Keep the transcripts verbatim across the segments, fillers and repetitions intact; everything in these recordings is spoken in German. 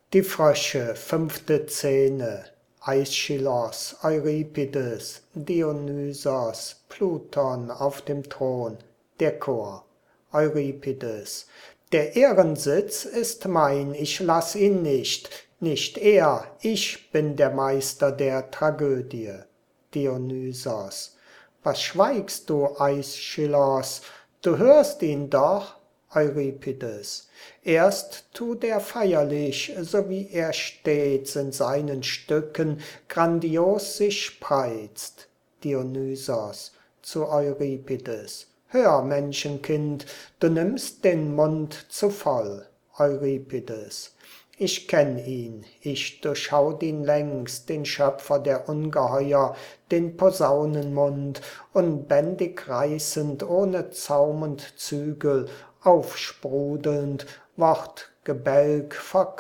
Die Frösche, fünfte Szene. Aeschylos, Euripides, Dionysos, Pluton auf dem Thron, der Chor. Euripides: Der Ehrensitz ist mein, ich lass ihn nicht, nicht er, ich bin der Meister der Tragödie. Dionysos: Was schweigst du, Aeschylos? Du hörst ihn doch. Euripides: Erst tut er feierlich, so wie er stets in seinen Stücken grandios sich spreizt. Dionysos zu Euripides: Hör, Menschenkind, du nimmst den Mund zu voll. Euripides: Ich kenn ihn, ich durchschaut ihn längst, den Schöpfer der Ungeheuer, den Posaunenmund, unbändig reißend, ohne Zaum und Zügel, aufsprudelnd, Wortgebälk,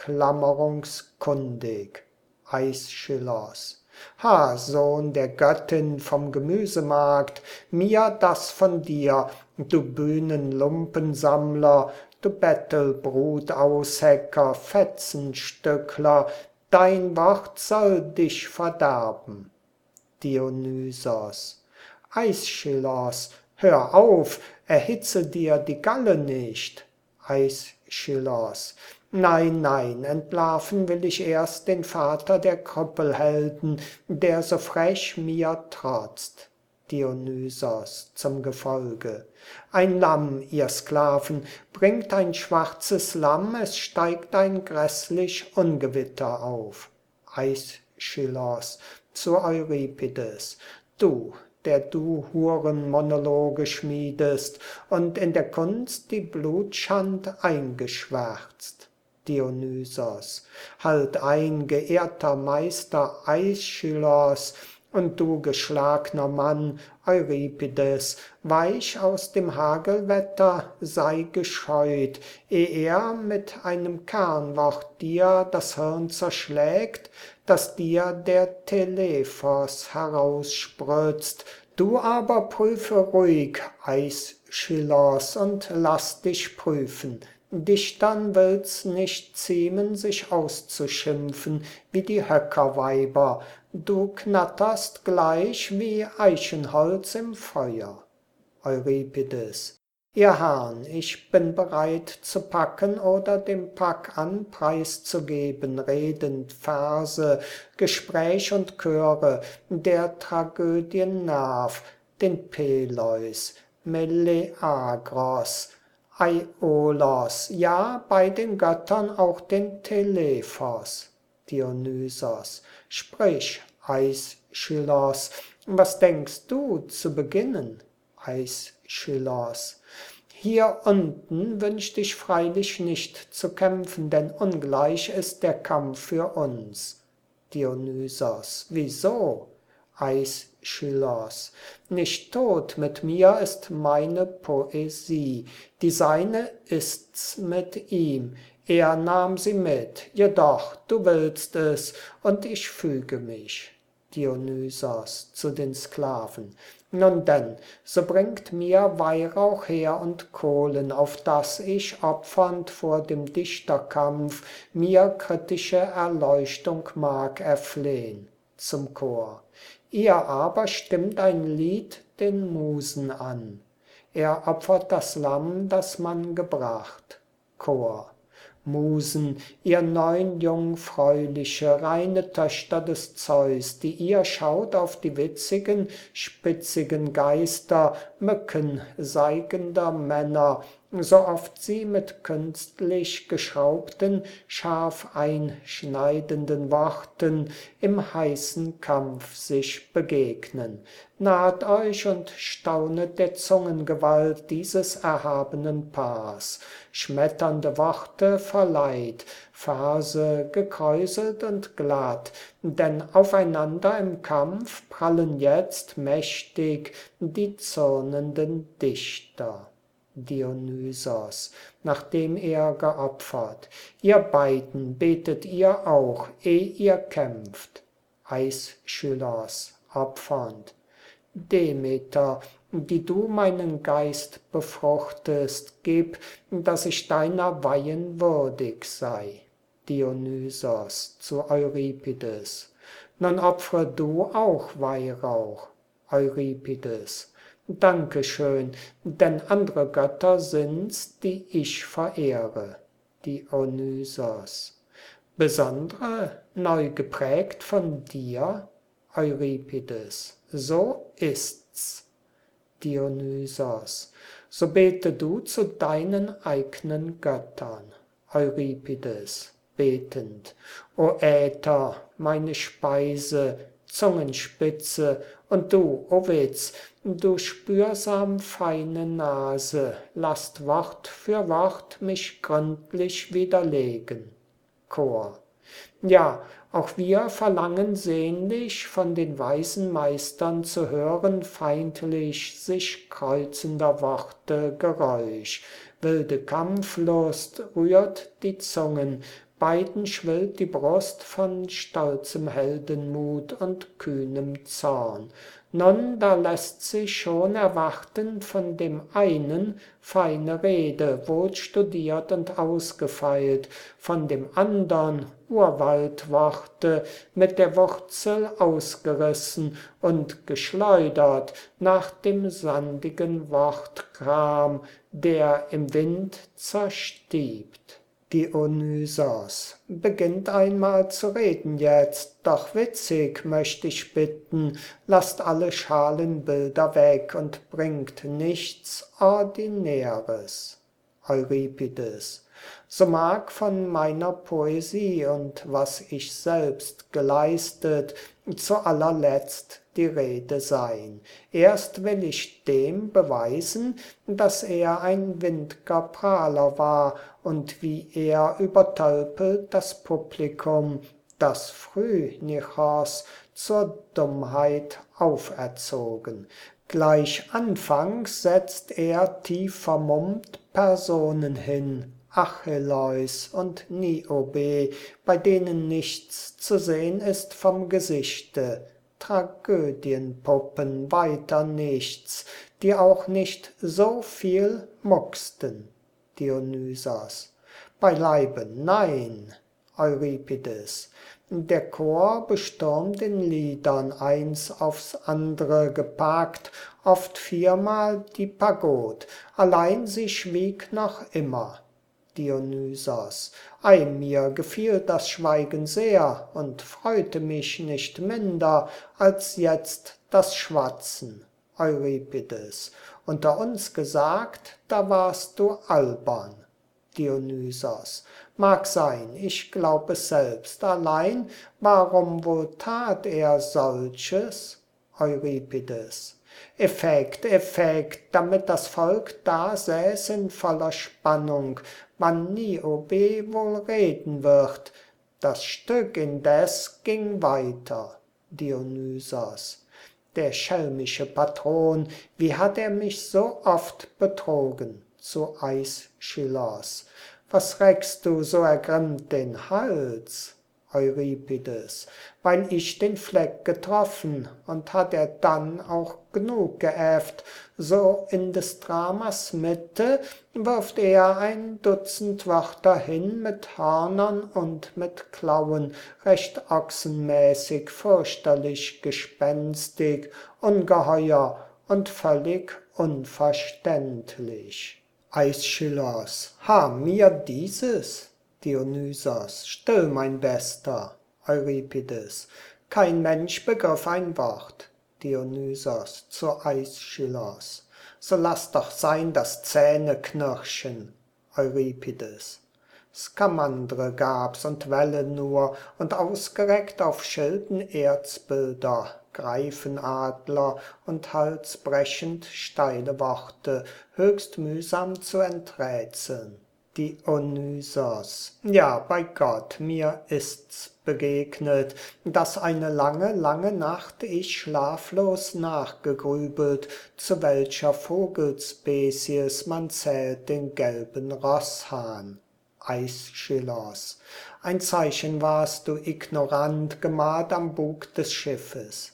verklammerungskundig. Aeschylos: Ha, Sohn der Göttin vom Gemüsemarkt, mir das von dir, du Bühnenlumpensammler, du Bettelbrutaushecker, Fetzenstückler, dein Wort soll dich verderben. Dionysos: Aeschylos, hör auf, erhitze dir die Galle nicht. Aeschylos: Nein, nein, entlarven will ich erst den Vater der Krüppelhelden, der so frech mir trotzt. Dionysos zum Gefolge: Ein Lamm, ihr Sklaven, bringt ein schwarzes Lamm, es steigt ein grässlich Ungewitter auf. Aeschylos zu Euripides: Du, der du Hurenmonologe schmiedest und in der Kunst die Blutschand eingeschwärzt. Dionysos: Halt ein, geehrter Meister Aeschylos, und du geschlagner Mann, Euripides, weich aus dem Hagelwetter, sei gescheut, eh er mit einem Kernwort dir das Hirn zerschlägt, das dir der Telephos herausspritzt. Du aber prüfe ruhig, Aeschylos, und lass dich prüfen. Dichtern will's nicht ziemen, sich auszuschimpfen wie die Höckerweiber. Du knatterst gleich wie Eichenholz im Feuer. Euripides: Ihr Herrn, ich bin bereit zu packen oder dem Pack an preiszugeben, redend Verse, Gespräch und Chöre, der Tragödien Nerv, den Peleus, Meleagros, Aiolos, ja, bei den Göttern auch den Telephos. Dionysos: Sprich, Aeschylos, was denkst du zu beginnen? Aeschylos: Hier unten wünscht ich freilich nicht zu kämpfen, denn ungleich ist der Kampf für uns. Dionysos: Wieso? Aeschylos: Nicht tot mit mir ist meine Poesie, die seine ist's mit ihm, er nahm sie mit, jedoch du willst es, und ich füge mich. Dionysos zu den Sklaven: Nun denn, so bringt mir Weihrauch her und Kohlen, auf dass ich opfernd vor dem Dichterkampf mir kritische Erleuchtung mag erflehn. Zum Chor: Ihr aber stimmt ein Lied den Musen an. Er opfert das Lamm, das man gebracht. Chor: Musen, ihr neun jungfräuliche, reine Töchter des Zeus, die ihr schaut auf die witzigen, spitzigen Geister, Mücken seigender Männer, so oft sie mit künstlich geschraubten, scharf einschneidenden Worten im heißen Kampf sich begegnen. Naht euch und staunet der Zungengewalt dieses erhabenen Paars. Schmetternde Worte verleiht, Verse gekräuselt und glatt, denn aufeinander im Kampf prallen jetzt mächtig die zürnenden Dichter. Dionysos, nachdem er geopfert: Ihr beiden betet ihr auch, eh ihr kämpft. Aeschylos opfernd: Demeter, die du meinen Geist befruchtest, gib, dass ich deiner Weihen würdig sei. Dionysos zu Euripides. Nun opfre du auch Weihrauch. Euripides. Danke schön, denn andere Götter sind's, die ich verehre. Dionysos. Besondere, neu geprägt von dir? Euripides. So ist's. Dionysos. So bete du zu deinen eigenen Göttern. Euripides, betend. O Äther, meine Speise, Zungenspitze, und du, o Witz, du spürsam feine Nase, lasst Wort für Wort mich gründlich widerlegen. Chor. Ja, auch wir verlangen sehnlich, von den weisen Meistern zu hören, feindlich sich kreuzender Worte Geräusch. Wilde Kampflust rührt die Zungen, beiden schwillt die Brust von stolzem Heldenmut und kühnem Zorn. Nun, da lässt sich schon erwarten von dem einen feine Rede, wohl studiert und ausgefeilt, von dem andern Urwaldworte mit der Wurzel ausgerissen und geschleudert nach dem sandigen Wortkram, der im Wind zerstiebt. Dionysos beginnt einmal zu reden jetzt, doch witzig möcht ich bitten, lasst alle Schalenbilder weg und bringt nichts Ordinäres. Euripides. So mag von meiner Poesie und was ich selbst geleistet, zu allerletzt die Rede sein. Erst will ich dem beweisen, dass er ein wind'ger Prahler war und wie er übertölpelt das Publikum, das Phrynichos zur Dummheit auferzogen. Gleich anfangs setzt er tief vermummt Personen hin, Achilleus und Niobe, bei denen nichts zu sehn ist vom Gesichte, Tragödienpuppen, weiter nichts, die auch nicht so viel mucksten. Dionysos. Beileibe nein. Euripides. Der Chor bestürmt in Liedern, eins aufs andere gepackt, oft viermal die Pagod, allein sie schwieg noch immer. Dionysos. Ei, mir gefiel das Schweigen sehr und freute mich nicht minder als jetzt das Schwatzen. Euripides. Unter uns gesagt, da warst du albern. Dionysos. Mag sein, ich glaub es selbst, allein, warum wohl tat er solches? Euripides. Effekt, Effekt, damit das Volk da säß in voller Spannung, wann Niobe wohl reden wird. Das Stück indes ging weiter. Dionysos. Der schelmische Patron, wie hat er mich so oft betrogen? Zu Aeschylus. Was reckst du so ergrimmt den Hals? Euripides. Weil ich den Fleck getroffen, und hat er dann auch genug geäfft, so in des Dramas Mitte wirft er ein Dutzend Wörter hin mit Hörnern und mit Klauen, recht ochsenmäßig, fürchterlich gespenstig, ungeheuer und völlig unverständlich. Aeschylus. Ha, mir dieses? Dionysos. Still, mein Bester. Euripides. Kein Mensch begriff ein Wort. Dionysos zu Aeschylus. So lass doch sein das Zähneknirschen. Euripides. Skamandre gab's und Wälle nur und ausgereckt auf Schilden Erzbilder, Greifenadler und halsbrechend steile Worte, höchst mühsam zu enträtseln. Dionysos. Ja, bei Gott, mir ist's begegnet, dass eine lange, lange Nacht ich schlaflos nachgegrübelt, zu welcher Vogelspezies man zählt den gelben Rosshahn. Aeschylus. Ein Zeichen warst du ignorant, gemalt am Bug des Schiffes.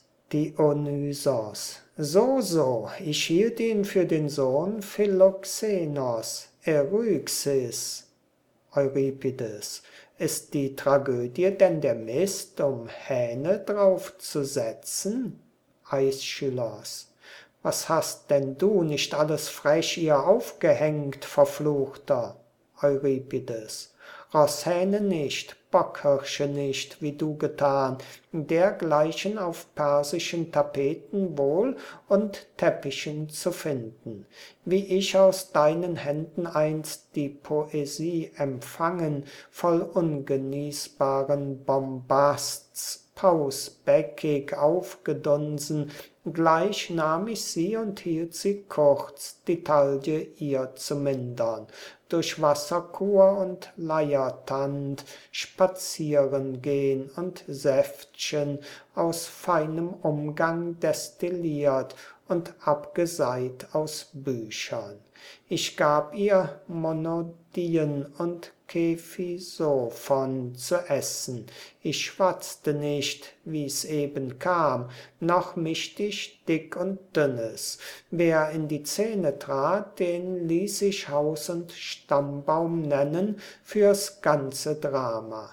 Dionysos. So, so, ich hielt ihn für den Sohn Philoxenos, Euryxis. Euripides. Ist die Tragödie denn der Mist, um Hähne draufzusetzen? Aeschylus. Was hast denn du nicht alles frech ihr aufgehängt, Verfluchter? Euripides. Roßhähne nicht, Bockhirsche nicht, wie du getan, dergleichen auf persischen Tapeten wohl und Teppichen zu finden. Wie ich aus deinen Händen einst die Poesie empfangen, voll ungenießbaren Bombasts, pausbäckig aufgedunsen, gleich nahm ich sie und hielt sie kurz, die Taille ihr zu mindern, durch Wasserkur und Leiertand spazieren gehn und Säftchen aus feinem Umgang destilliert und abgeseit aus Büchern. Ich gab ihr Monodien und Kephisophon zu essen. Ich schwatzte nicht, wie's eben kam, noch mischt ich dick und dünnes. Wer in die Szene trat, den ließ ich Haus und Stammbaum nennen fürs ganze Drama.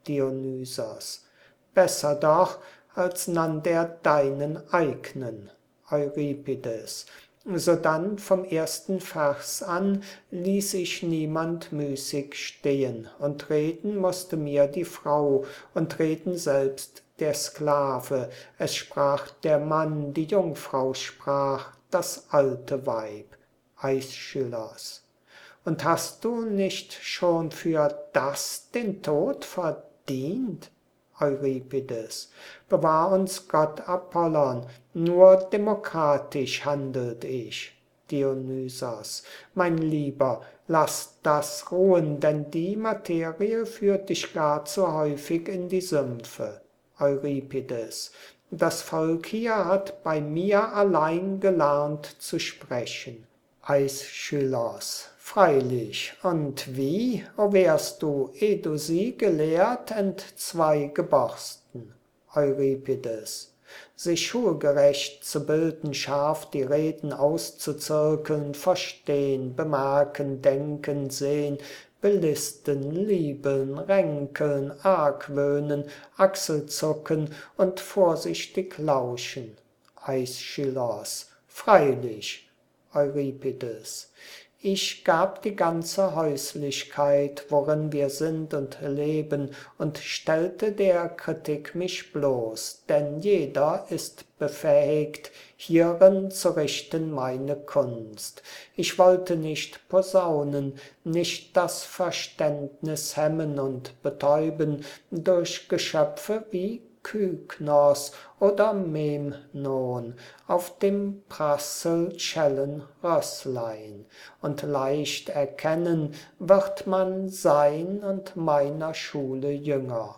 Dionysos. Besser doch, als nannt er deinen eignen. Euripides. Sodann vom ersten Vers an ließ ich niemand müßig stehen, und reden mußte mir die Frau, und reden selbst der Sklave. Es sprach der Mann, die Jungfrau sprach, das alte Weib. Aeschylus. Und hast du nicht schon für das den Tod verdient? Euripides. Bewahr uns Gott Apollon, nur demokratisch handelt ich. Dionysos. Mein Lieber, lass das ruhen, denn die Materie führt dich gar zu häufig in die Sümpfe. Euripides. Das Volk hier hat bei mir allein gelernt zu sprechen. Aeschylus. Freilich, und wie, o wärst du, eh du sie gelehrt, entzweigeborsten? Euripides. Sich schulgerecht zu bilden, scharf die Reden auszuzirkeln, verstehn, bemerken, denken, sehn, belisten, liebeln, ränkeln, argwöhnen, Achselzucken und vorsichtig lauschen. Aeschylus. Freilich. Euripides. Ich gab die ganze Häuslichkeit, worin wir sind und leben, und stellte der Kritik mich bloß, denn jeder ist befähigt, hierin zu richten meine Kunst. Ich wollte nicht posaunen, nicht das Verständnis hemmen und betäuben durch Geschöpfe wie Kyknos oder Memnon auf dem Prasselcellenrösslein, und leicht erkennen wird man sein und meiner Schule Jünger.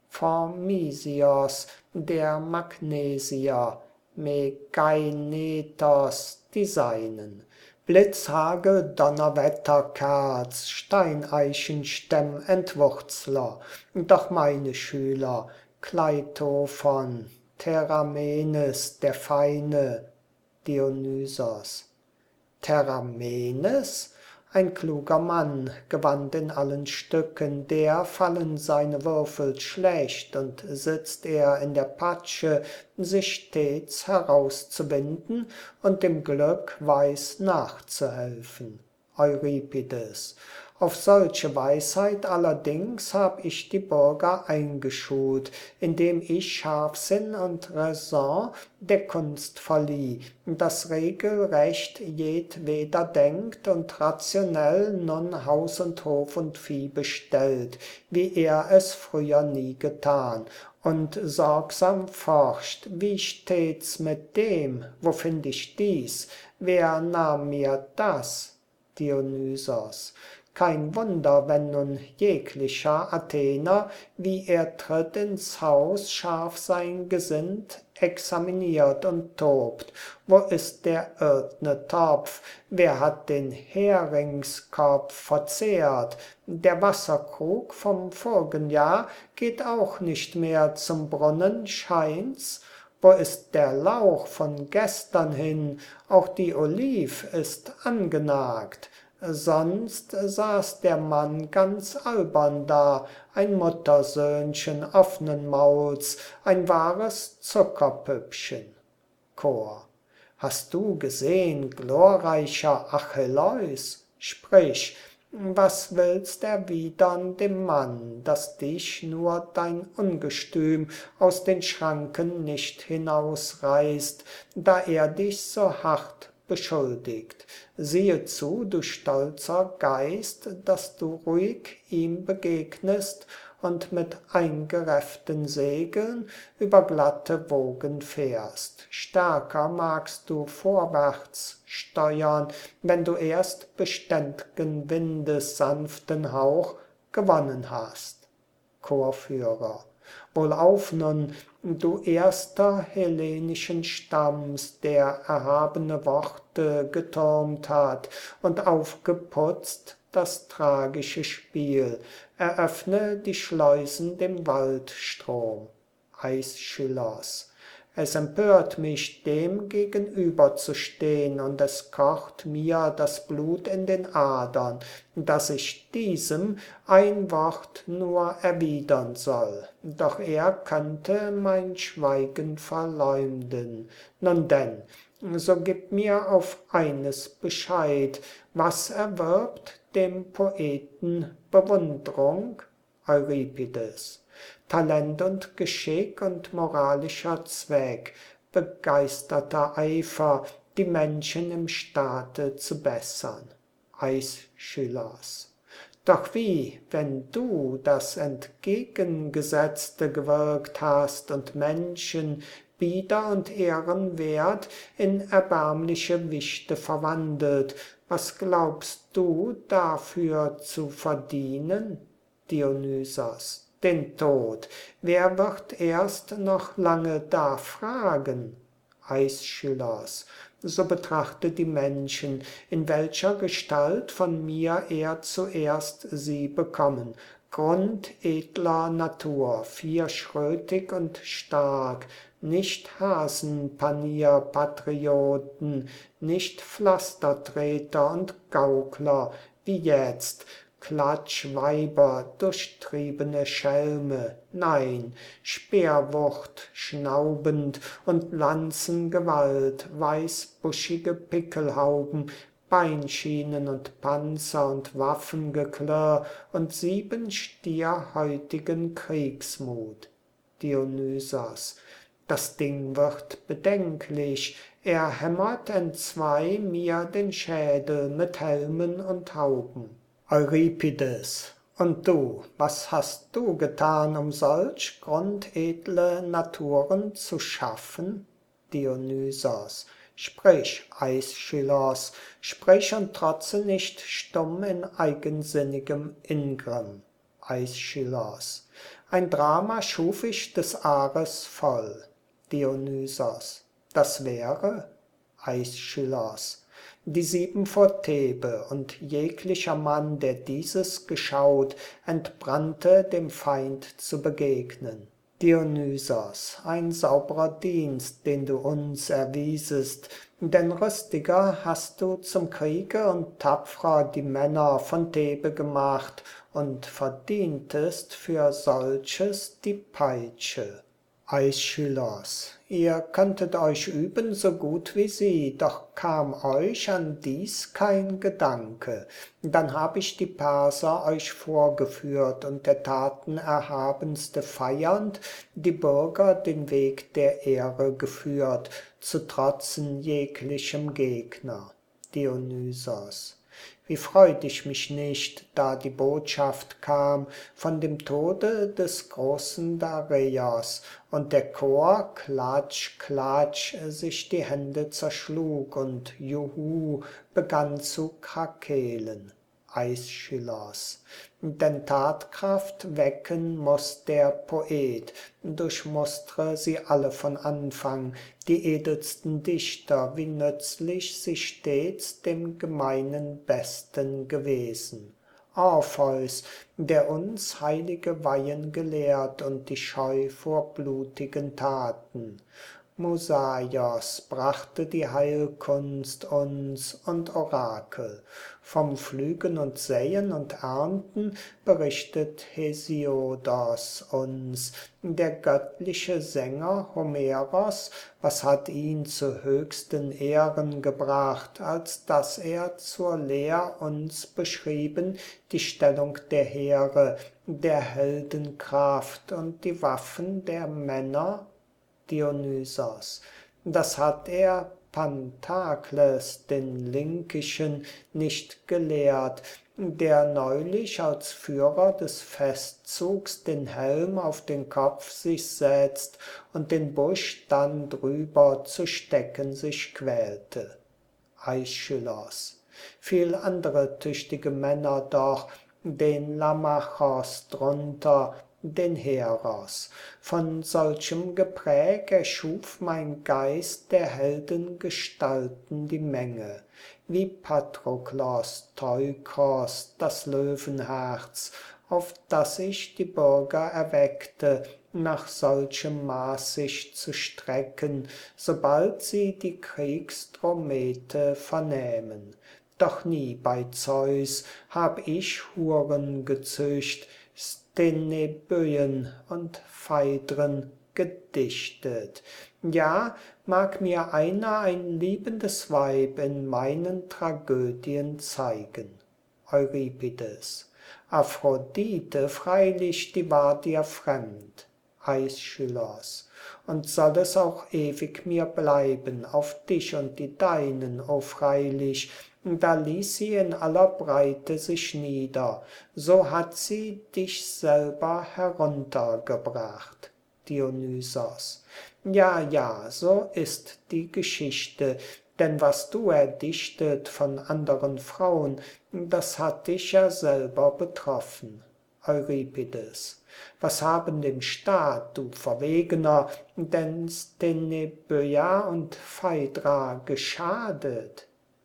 Phormisios, der Magnesier, Megainetos, die Seinen. Blitzhagel, Donnerwetter, Kerz, Steineichen-Stemm, Entwurzler, doch meine Schüler, Kleitophon, Theramenes, der Feine. Dionysos. Theramenes? Ein kluger Mann, gewandt in allen Stücken, der fallen seine Würfel schlecht, und sitzt er in der Patsche, sich stets herauszuwinden und dem Glück weiß nachzuhelfen. Euripides. Auf solche Weisheit allerdings hab ich die Bürger eingeschult, indem ich Scharfsinn und Raison der Kunst verlieh, das regelrecht jedweder denkt und rationell nun Haus und Hof und Vieh bestellt, wie er es früher nie getan, und sorgsam forscht, wie steht's mit dem, wo find ich dies, wer nahm mir das? Dionysos. Kein Wunder, wenn nun jeglicher Athener, wie er tritt ins Haus, scharf sein Gesinnt examiniert und tobt. Wo ist der irdne Topf? Wer hat den Heringskopf verzehrt? Der Wasserkrug vom vorigen Jahr geht auch nicht mehr zum Brunnen, scheint's. Wo ist der Lauch von gestern hin? Auch die Oliv ist angenagt. sonst saß der Mann ganz albern da, ein Muttersöhnchen offnen Mauls, ein wahres Zuckerpüppchen. Chor: Hast du gesehn, glorreicher Achilleus? Sprich, was willst erwidern dem Mann, dass dich nur dein Ungestüm aus den Schranken nicht hinausreißt, da er dich so hart beschuldigt? Siehe zu, du stolzer Geist, dass du ruhig ihm begegnest und mit eingerefften Segeln über glatte Wogen fährst. Stärker magst du vorwärts steuern, wenn du erst beständigen Windes sanften Hauch gewonnen hast. Chorführer: Wohlauf nun, du erster hellenischen Stamms, der erhabene Worte getürmt hat und aufgeputzt das tragische Spiel, eröffne die Schleusen dem Waldstrom. Aeschylus: Es empört mich, dem gegenüber zu stehn, und es kocht mir das Blut in den Adern, dass ich diesem ein Wort nur erwidern soll. Doch er könnte mein Schweigen verleumden. Nun denn, so gib mir auf eines Bescheid: Was erwirbt dem Poeten Bewundrung? Euripides: Talent und Geschick und moralischer Zweck, begeisterter Eifer, die Menschen im Staate zu bessern. Aeschylus: Doch wie, wenn du das Entgegengesetzte gewirkt hast und Menschen bieder und ehrenwert in erbärmliche Wichte verwandelt, was glaubst du dafür zu verdienen? Dionysos: Den Tod. Wer wird erst noch lange da fragen? Aeschylus: So betrachte die Menschen, in welcher Gestalt von mir er zuerst sie bekommen. Grundedler Natur, vierschrötig und stark, nicht Hasenpanierpatrioten, nicht Pflastertreter und Gaukler, wie jetzt, Klatschweiber, durchtriebene Schelme, nein, Speerwucht schnaubend und Lanzengewalt, weißbuschige Pickelhauben, Beinschienen und Panzer und Waffengeklirr und sieben stierhäutigen Kriegsmut. Dionysos: Das Ding wird bedenklich, er hämmert entzwei mir den Schädel mit Helmen und Hauben. Euripides: Und du, was hast du getan, um solch grundedle Naturen zu schaffen? Dionysos: Sprich, Aeschylus, sprich und trotze nicht stumm in eigensinnigem Ingrimm. Aeschylus: Ein Drama schuf ich des Ares voll. Dionysos: Das wäre? Aeschylus: Die sieben vor Thebe, und jeglicher Mann, der dieses geschaut, entbrannte dem Feind zu begegnen. Dionysos: Ein sauberer Dienst, den du uns erwiesest, denn rüstiger hast du zum Kriege und tapfrer die Männer von Thebe gemacht und verdientest für solches die Peitsche. Aeschylus: Ihr könntet euch üben so gut wie sie, doch kam euch an dies kein Gedanke. Dann hab ich die Perser euch vorgeführt und der Taten erhabenste feiernd die Bürger den Weg der Ehre geführt, zu trotzen jeglichem Gegner. Dionysos: Wie freut ich mich nicht, da die Botschaft kam von dem Tode des großen Dareios, und der Chor klatsch, klatsch sich die Hände zerschlug und Juhu begann zu krakeelen. Aeschylus: Denn Tatkraft wecken muß der Poet, durchmustre sie alle von Anfang, die edelsten Dichter, wie nützlich sie stets dem gemeinen Besten gewesen. Orpheus, der uns heilige Weihen gelehrt und die Scheu vor blutigen Taten. Musaios brachte die Heilkunst uns und Orakel. Vom Pflügen und Säen und Ernten berichtet Hesiodos uns. Der göttliche Sänger Homeros, was hat ihn zu höchsten Ehren gebracht, als dass er zur Lehr uns beschrieben die Stellung der Heere, der Heldenkraft und die Waffen der Männer? Dionysos. Das hat er Panthakles, den Linkischen, nicht gelehrt, der neulich als Führer des Festzugs den Helm auf den Kopf sich setzt und den Busch dann drüber zu stecken sich quälte. Aeschylos. Viel andere tüchtige Männer doch, den Lamachos drunter, den Heros. Von solchem Gepräg erschuf mein Geist der Heldengestalten die Menge, wie Patroklos, Teukros, das Löwenherz, auf das ich die Bürger erweckte, nach solchem Maß sich zu strecken, sobald sie die Kriegsdromete vernähmen. Doch nie bei Zeus hab ich Huren gezücht, Steneböen und Phaedren gedichtet. Ja, mag mir einer ein liebendes Weib in meinen Tragödien zeigen. Euripides. Aphrodite, freilich, die war dir fremd. Aeschylos. Und soll es auch ewig mir bleiben, auf dich und die Deinen, o freilich, da ließ sie in aller Breite sich nieder, so hat sie dich selber heruntergebracht. Dionysos. Ja, ja, so ist die Geschichte, denn was du erdichtet von anderen Frauen, das hat dich ja selber betroffen. Euripides. Was haben dem Staat, du Verwegener, denn Steneböa und Phaedra geschadet?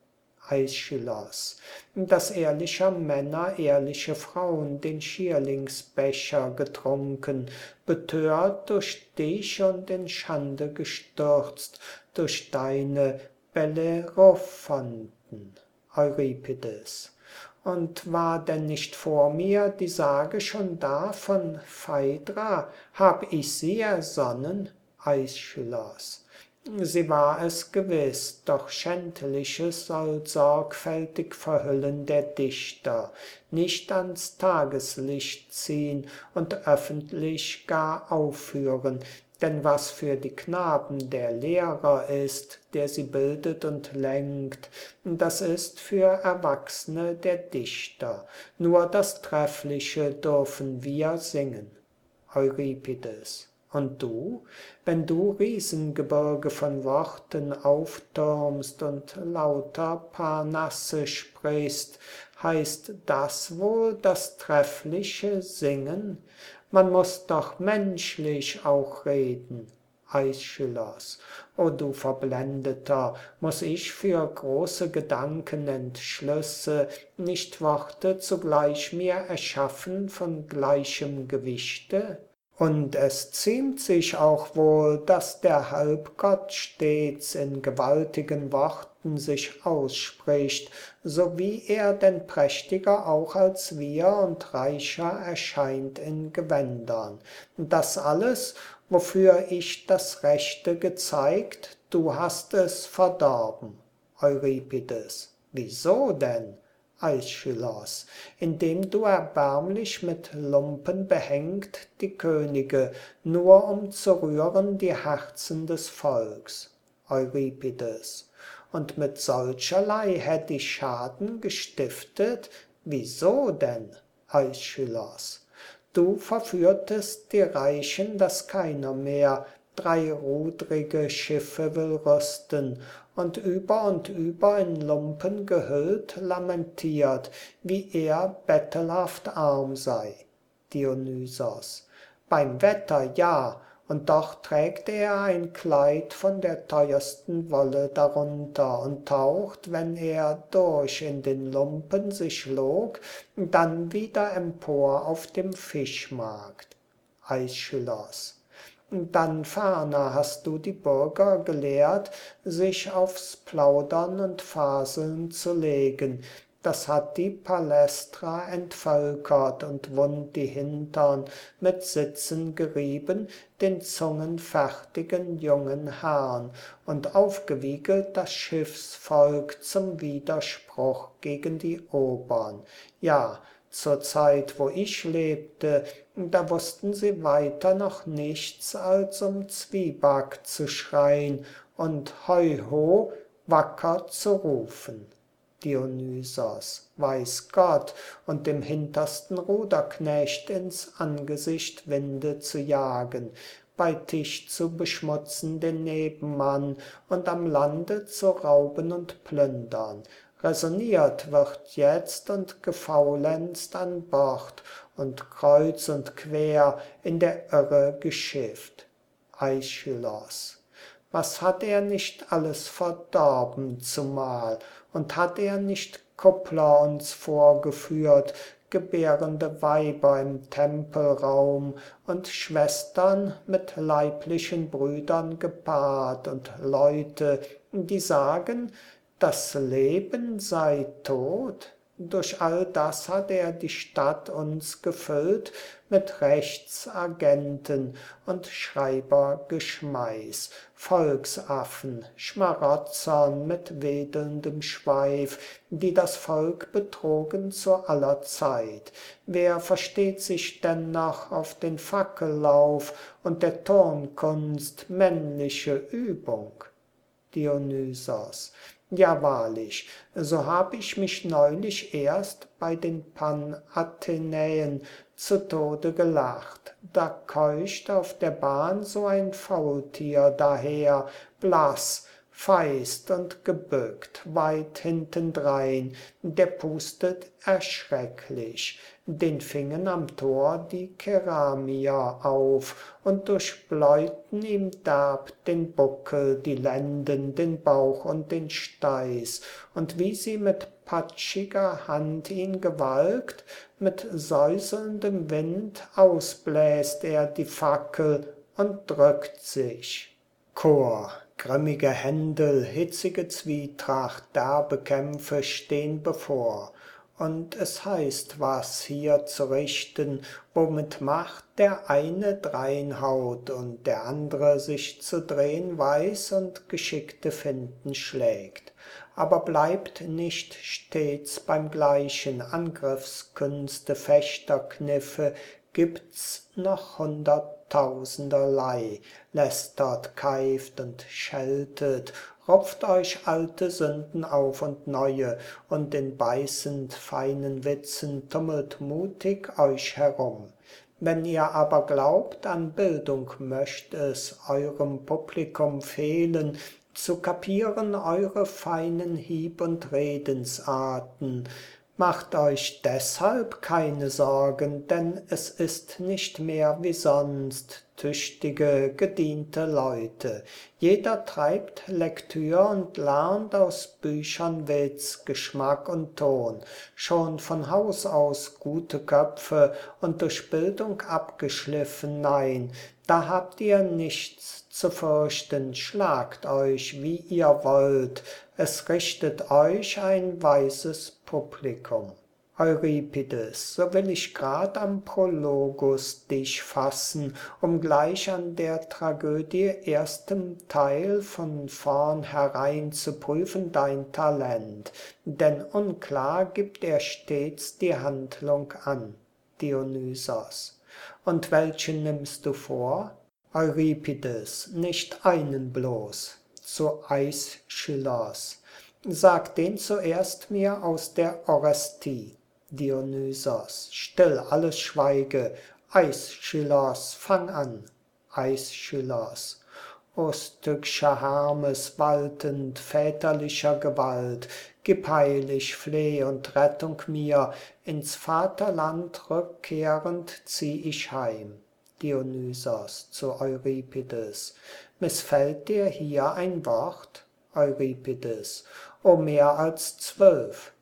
Aeschylos. Dass ehrlicher Männer, ehrliche Frauen den Schierlingsbecher getrunken, betört durch dich und in Schande gestürzt durch deine Bellerophonten. Euripides. Und war denn nicht vor mir die Sage schon da von Phaedra? Hab ich sie ersonnen? Aeschylos. Sie war es gewiss, doch Schändliches soll sorgfältig verhüllen der Dichter, nicht ans Tageslicht ziehn und öffentlich gar aufführen, denn was für die Knaben der Lehrer ist, der sie bildet und lenkt, das ist für Erwachsene der Dichter, nur das Treffliche dürfen wir singen. Euripides. Und du, wenn du Riesengebirge von Worten auftürmst und lauter Parnasse sprichst, heißt das wohl das treffliche Singen? Man muß doch menschlich auch reden. Aeschylos. O du Verblendeter, muß ich für große Gedankenentschlüsse nicht Worte zugleich mir erschaffen von gleichem Gewichte? Und es ziemt sich auch wohl, dass der Halbgott stets in gewaltigen Worten sich ausspricht, so wie er denn prächtiger auch als wir und reicher erscheint in Gewändern. Das alles, wofür ich das Rechte gezeigt, du hast es verdorben. Euripides. Wieso denn? Aeschylos, indem du erbärmlich mit Lumpen behängt die Könige, nur um zu rühren die Herzen des Volks. Euripides. Und mit solcherlei hätt ich Schaden gestiftet? Wieso denn? Aeschylos. Du verführtest die Reichen, dass keiner mehr dreirudrige Schiffe will rüsten, und über und über in Lumpen gehüllt lamentiert, wie er bettelhaft arm sei. Dionysos. Beim Wetter ja, und doch trägt er ein Kleid von der teuersten Wolle darunter und taucht, wenn er durch in den Lumpen sich log, dann wieder empor auf dem Fischmarkt. Aeschylos. Dann ferner hast du die Bürger gelehrt, sich aufs Plaudern und Faseln zu legen, das hat die Palästra entvölkert und wund die Hintern mit Sitzen gerieben, den zungenfertigen jungen Herrn, und aufgewiegelt das Schiffsvolk zum Widerspruch gegen die Obern. Ja, zur Zeit, wo ich lebte, da wussten sie weiter noch nichts, als um Zwieback zu schreien und Hoi ho wacker zu rufen. Dionysos, weiß Gott, und dem hintersten Ruderknecht ins Angesicht Winde zu jagen, bei Tisch zu beschmutzen den Nebenmann und am Lande zu rauben und plündern. Räsoniert wird jetzt und gefaulenzt an Bord und kreuz und quer in der Irre geschifft. Aeschylos, was hat er nicht alles verdorben zumal, und hat er nicht Kuppler uns vorgeführt, gebärende Weiber im Tempelraum und Schwestern mit leiblichen Brüdern gepaart und Leute, die sagen, das Leben sei tot? Durch all das hat er die Stadt uns gefüllt mit Rechtsagenten und Schreibergeschmeiß, Volksaffen, Schmarotzern mit wedelndem Schweif, die das Volk betrogen zu aller Zeit. Wer versteht sich denn noch auf den Fackellauf und der Turnkunst männliche Übung? Dionysos, ja wahrlich, so hab ich mich neulich erst bei den Panathenäen zu Tode gelacht. Da keucht auf der Bahn so ein Faultier daher, blass, feist und gebückt, weit hintendrein, der pustet erschrecklich. Den fingen am Tor die Keramier auf und durchbläuten ihm derb den Buckel, die Lenden, den Bauch und den Steiß, und wie sie mit patschiger Hand ihn gewalkt, mit säuselndem Wind ausbläst er die Fackel und drückt sich. Chor, grimmige Händel, hitzige Zwietracht, derbe Kämpfe stehn bevor. Und es heißt was hier zu richten, wo mit Macht der eine dreinhaut und der andre sich zu drehn weiß und geschickte Finten schlägt. Aber bleibt nicht stets beim Gleichen, Angriffskünste, Fechterkniffe gibt's noch hunderttausenderlei, lästert, keift und scheltet, rupft euch alte Sünden auf und neue, und in beißend feinen Witzen tummelt mutig euch herum. Wenn ihr aber glaubt, an Bildung möcht es eurem Publikum fehlen, zu kapieren eure feinen Hieb- und Redensarten, macht euch deshalb keine Sorgen, denn es ist nicht mehr wie sonst tüchtige, gediente Leute. Jeder treibt Lektür und lernt aus Büchern Witz, Geschmack und Ton. Schon von Haus aus gute Köpfe und durch Bildung abgeschliffen, nein, da habt ihr nichts zu fürchten, schlagt euch, wie ihr wollt, es richtet euch ein weises Publikum. Euripides, so will ich grad am Prologus dich fassen, um gleich an der Tragödie erstem Teil von vornherein zu prüfen dein Talent, denn unklar gibt er stets die Handlung an. Dionysos, und welchen nimmst du vor? Euripides, nicht einen bloß, zu Aeschylos. Sag den zuerst mir aus der Orestie. Dionysos, still, alles schweige. Aeschylos, fang an. Aeschylos, o stygscher Hermes, waltend väterlicher Gewalt, gib heilig, Fleh und Rettung mir, ins Vaterland rückkehrend zieh ich heim. Dionysos zu Euripides, missfällt dir hier ein Wort? Euripides, o mehr als zwölf.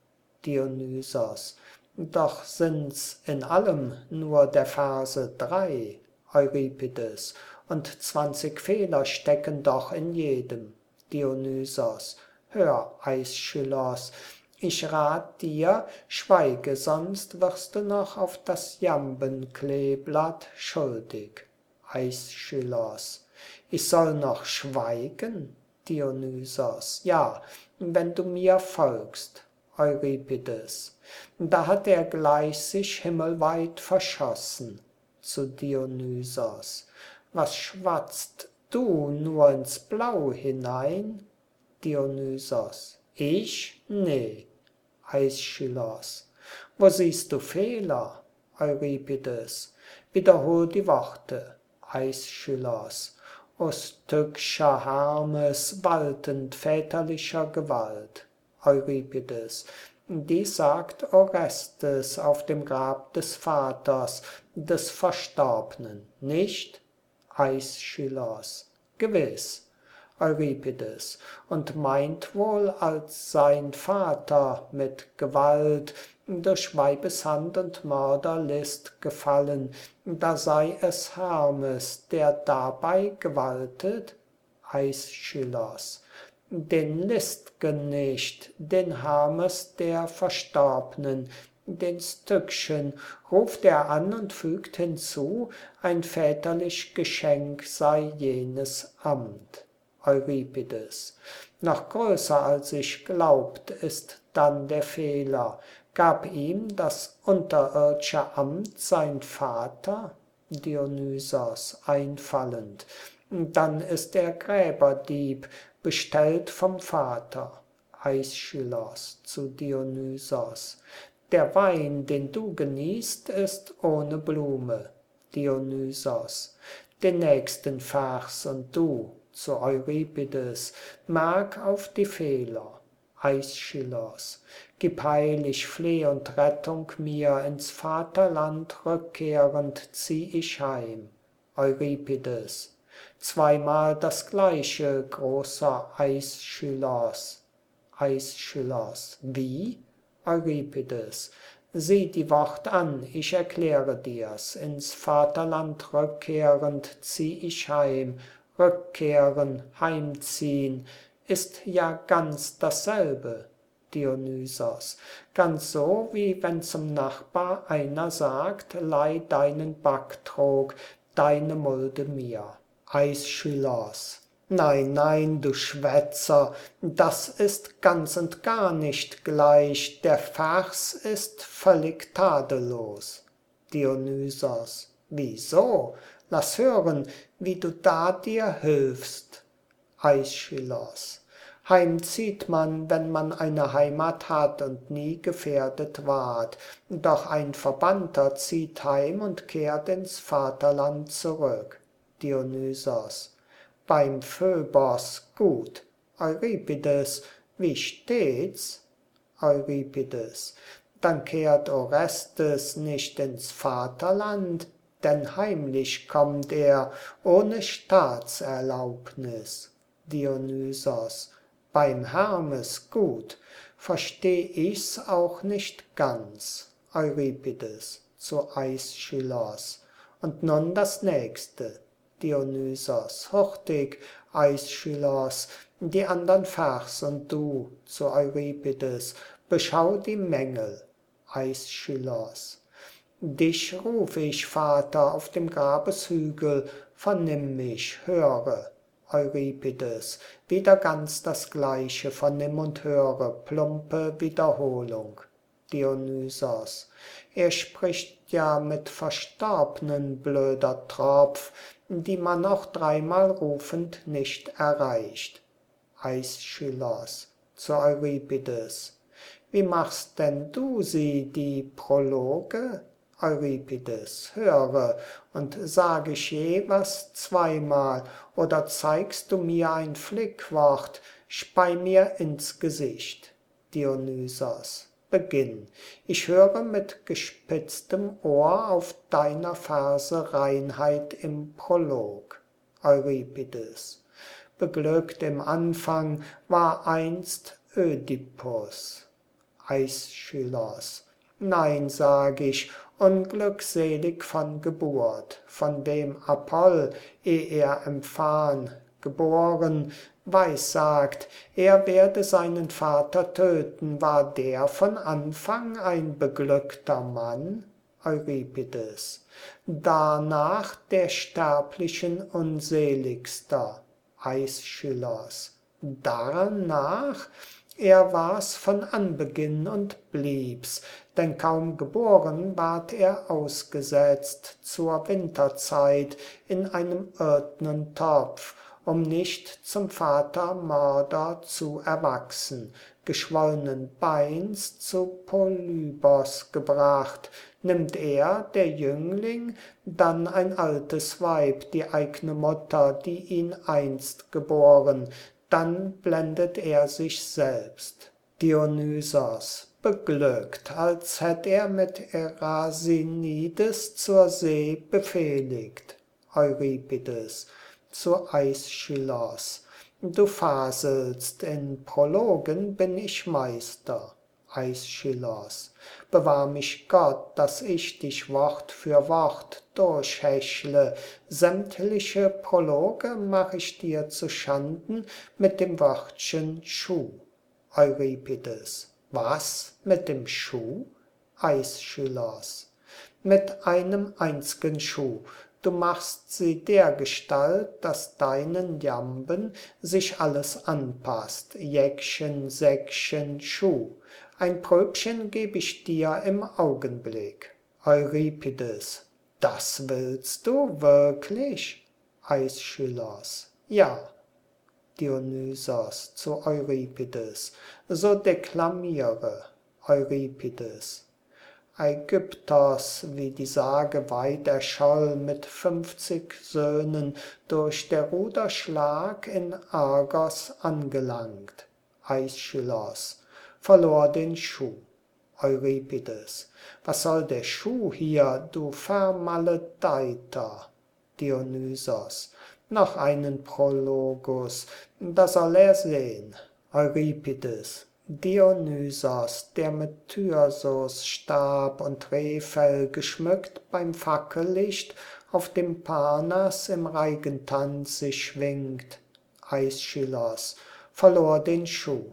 Dionysos, doch sind's in allem nur der Verse drei. Euripides, und zwanzig Fehler stecken doch in jedem. Dionysos, hör, Aeschylos, Ich rat dir, schweige, sonst wirst du noch auf das Jambenkleeblatt schuldig. Aeschylus. Ich soll noch schweigen? Dionysos. Ja, wenn du mir folgst. Euripides. Da hat er gleich sich himmelweit verschossen. Zu Dionysos. Was schwatzt du nur ins Blau hinein? Dionysos. Ich? Nee. Aeschylus. Wo siehst du Fehler? Euripides. Wiederhol die Worte. Aeschylus. O Stygscher Hermes, waltend väterlicher Gewalt. Euripides. Dies sagt Orestes auf dem Grab des Vaters, des Verstorbenen, nicht? Aeschylus. Gewiss. Euripides. Und meint wohl, als sein Vater mit Gewalt durch Weibeshand und Mörderlist gefallen, da sei es Hermes, der dabei gewaltet? Aeschylus. Den List'gen nicht, den Hermes der Verstorbnen, den Stygchen ruft er an und fügt hinzu, ein väterlich Geschenk sei jenes Amt. Euripides. Noch größer als ich glaubt, ist dann der Fehler. Gab ihm das unterirdische Amt sein Vater? Dionysos einfallend. Dann ist er Gräberdieb, bestellt vom Vater. Aeschylus zu Dionysos. Der Wein, den du genießt, ist ohne Blume. Dionysos. Den nächsten Vers und du zu Euripides, merk auf die Fehler. Aeschylus. Gib heil, ich fleh und Rettung mir, ins Vaterland rückkehrend zieh ich heim. Euripides. Zweimal das gleiche, großer Aeschylus. Aeschylus. Wie? Euripides. Sieh die Wort an, ich erkläre dir's, ins Vaterland rückkehrend zieh ich heim. Rückkehren, heimziehen, ist ja ganz dasselbe. Dionysos. Ganz so, wie wenn zum Nachbar einer sagt, leih deinen Backtrog, deine Mulde mir. Aeschylus. Nein, nein, du Schwätzer, das ist ganz und gar nicht gleich, der Vers ist völlig tadellos. Dionysos. Wieso? Lass hören, wie du da dir hilfst. Aeschylus. Heimzieht man, wenn man eine Heimat hat und nie gefährdet ward. Doch ein Verbannter zieht heim und kehrt ins Vaterland zurück. Dionysos. Beim Phöbos gut. Euripides. Wie steht's? Euripides. Dann kehrt Orestes nicht ins Vaterland, denn heimlich kommt er, ohne Staatserlaubnis. Dionysos. Beim Hermes gut, versteh ich's auch nicht ganz. Euripides zu Aeschylus. Und nun das nächste. Dionysos. Hurtig, Aeschylus, die andern Vers und du zu Euripides. Beschau die Mängel. Aeschylus. Dich ruf ich, Vater, auf dem Grabeshügel, vernimm mich, höre. Euripides. Wieder ganz das Gleiche, vernimm und höre, plumpe Wiederholung. Dionysos. Er spricht ja mit Verstorbnen, blöder Tropf, die man auch dreimal rufend nicht erreicht. Aeschylus zu Euripides. Wie machst denn du sie, die Prologe? Euripides. Höre, und sag ich je was zweimal, oder zeigst du mir ein Flickwort, spei mir ins Gesicht. Dionysos. Beginn. Ich höre mit gespitztem Ohr auf deiner Verse Reinheit im Prolog. Euripides. Beglückt im Anfang war einst Ödipus. Aeschylus. Nein, sag ich, unglückselig von Geburt, von dem Apoll, eh er empfahen, geboren, weissagt, er werde seinen Vater töten, war der von Anfang ein beglückter Mann? Euripides. Danach der Sterblichen unseligster. Aeschylus. Darnach? Er war's von Anbeginn und blieb's, denn kaum geboren ward er ausgesetzt zur Winterzeit in einem irdnen Topf, um nicht zum Vatermörder zu erwachsen, geschwollenen Beins zu Polybos gebracht, nimmt er, der Jüngling, dann ein altes Weib, die eigne Mutter, die ihn einst geboren, dann blendet er sich selbst. Dionysos, beglückt, als hätt er mit Erasinides zur See befehligt. Euripides, zu Aeschylus, du faselst, in Prologen bin ich Meister. Aeschylus, bewahr mich Gott, dass ich dich Wort für Wort durchhechle, sämtliche Prologe mach ich dir zu Schanden mit dem Wörtchen Schuh. Euripides, was, mit dem Schuh? Aeschylus, mit einem einz'gen Schuh. Du machst sie dergestalt, dass deinen Jamben sich alles anpasst, Jäckchen, Säckchen, Schuh. Ein Pröbchen geb ich dir im Augenblick. Euripides, das willst du wirklich? Aeschylus, ja. Dionysos zu Euripides, so deklamiere. Euripides, Aigyptos, wie die Sage weit erscholl, mit fünfzig Söhnen durch der Ruderschlag in Argos angelangt. Aeschylus, verlor den Schuh. Euripides, was soll der Schuh hier, du Vermaledeiter? Dionysos, noch einen Prologus, da soll er sehn. Euripides, Dionysos, der mit Thyrsos Stab und Rehfell geschmückt beim Fackellicht auf dem Parnass im Reigentanz sich schwingt. Aeschylus, verlor den Schuh.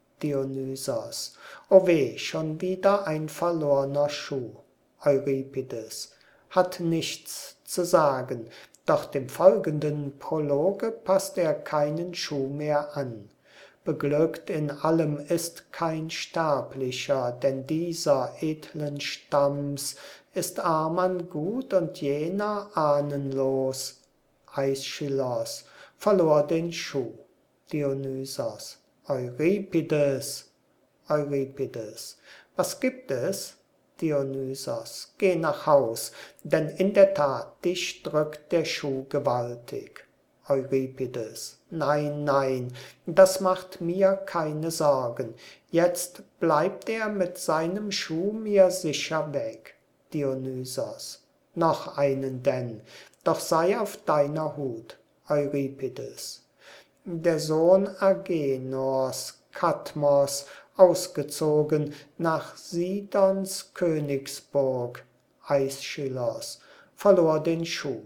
Dionysos, o weh, schon wieder ein verlorner Schuh. Euripides, hat nichts zu sagen, doch dem folgenden Prologe passt er keinen Schuh mehr an. Beglückt in allem ist kein Sterblicher, denn dieser edlen Stamms ist arm an Gut und jener ahnenlos. Aeschylus, verlor den Schuh. Dionysos, Euripides, Euripides, was gibt es? Dionysos, geh nach Haus, denn in der Tat dich drückt der Schuh gewaltig. Euripides, nein, nein, das macht mir keine Sorgen, jetzt bleibt er mit seinem Schuh mir sicher weg. Dionysos, noch einen denn, doch sei auf deiner Hut. Euripides, der Sohn Agenors, Kadmos, ausgezogen nach Sidons Königsburg. Aeschylus, verlor den Schuh.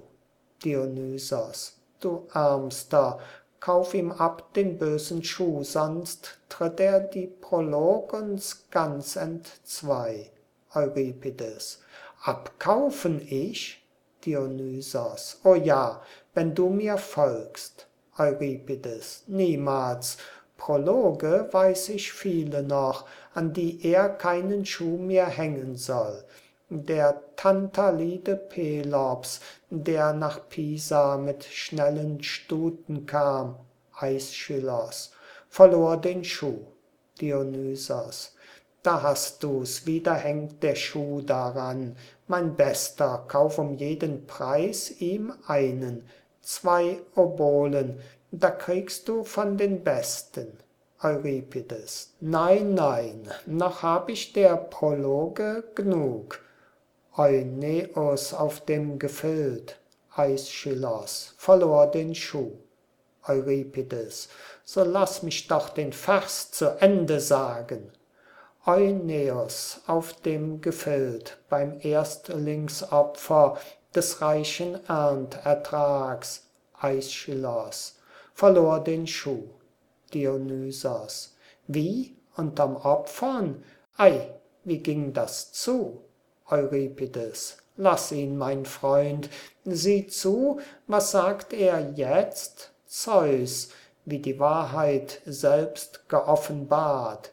Dionysos, du Ärmster, kauf ihm ab den bösen Schuh, sonst tritt er die Prolog uns ganz entzwei. Euripides, abkaufen ich? Dionysos, o ja, wenn du mir folgst. Euripides, niemals. Prologe weiß ich viele noch, an die er keinen Schuh mehr hängen soll. Der Tantalide Pelops, der nach Pisa mit schnellen Stuten kam. Aeschylus, verlor den Schuh. Dionysos, da hast du's, wieder hängt der Schuh daran. Mein Bester, kauf um jeden Preis ihm einen, zwei Obolen, da kriegst du von den Besten. Euripides, nein, nein, noch hab ich der Prologe gnug. Euneus auf dem Gefild. Aeschylus, verlor den Schuh. Euripides, so lass mich doch den Vers zu Ende sagen. Euneus auf dem Gefild, beim Erstlingsopfer des reichen Erntertrags. Aeschylus, verlor den Schuh. Dionysos: Wie, unterm Opfern? Ei, wie ging das zu? Euripides: Lass ihn, mein Freund, sieh zu, was sagt er jetzt? Zeus, wie die Wahrheit selbst geoffenbart.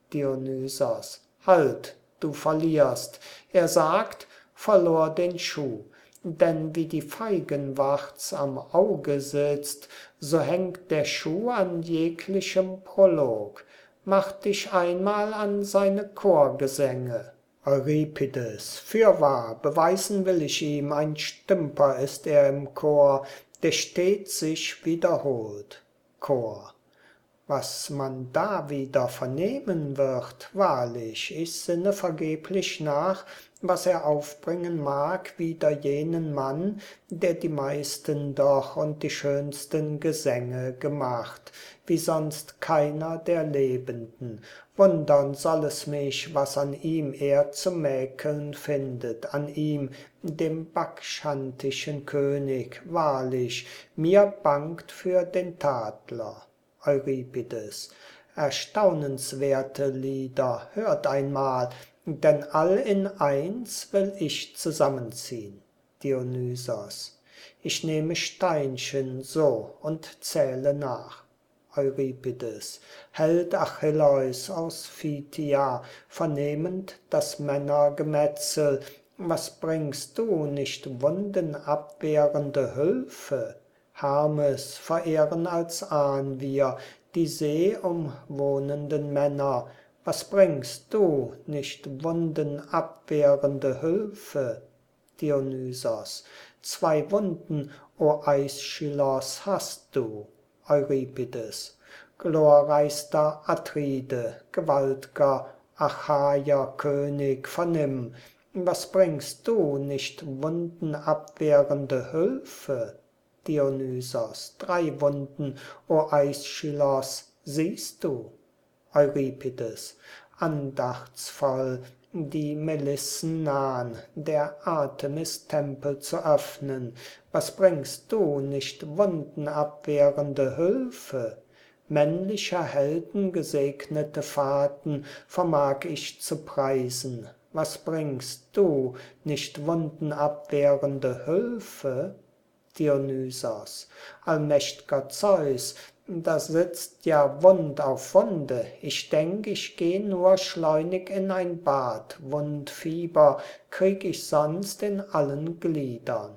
Dionysos: Halt, du verlierst. Er sagt, verlor den Schuh. Denn wie die Feigenwarz am Auge sitzt, so hängt der Schuh an jeglichem Prolog. Mach dich einmal an seine Chorgesänge. Euripides: Fürwahr, beweisen will ich ihm, ein Stümper ist er im Chor, der stets sich wiederholt. Chor: Was man da wieder vernehmen wird, wahrlich, ich sinne vergeblich nach, was er aufbringen mag wider jenen Mann, der die meisten doch und die schönsten Gesänge gemacht, wie sonst keiner der Lebenden. Wundern soll es mich, was an ihm er zu mäkeln findet, an ihm, dem bakchantischen König, wahrlich, mir bangt für den Tadler. Euripides: Erstaunenswerte Lieder, hört einmal, denn all in eins will ich zusammenziehen. Dionysos: Ich nehme Steinchen so und zähle nach. Euripides: Held Achilleus aus Phthia, vernehmend das Männergemetzel, was bringst du, nicht wundenabwehrende Hülfe? Hermes verehren als Ahn wir, die seeumwohnenden Männer, was bringst du, nicht wundenabwehrende Hülfe? Dionysos: Zwei Wunden, o Aeschylos, hast du. Euripides: Glorreichster Atride, gewalt'ger Achaier König, vernimm, was bringst du, nicht wundenabwehrende Hülfe? Dionysos: Drei Wunden, o Aeschylos, siehst du. Euripides: Andachtsvoll die Melissen nahn, der Artemis-Tempel zu öffnen, was bringst du, nicht wundenabwehrende Hülfe? Männlicher Helden gesegnete Fahrten vermag ich zu preisen, was bringst du, nicht wundenabwehrende Hülfe? Dionysos: Allmächt'ger Zeus, da sitzt ja Wund auf Wunde, ich denk, ich geh nur schleunig in ein Bad, Wundfieber krieg ich sonst in allen Gliedern.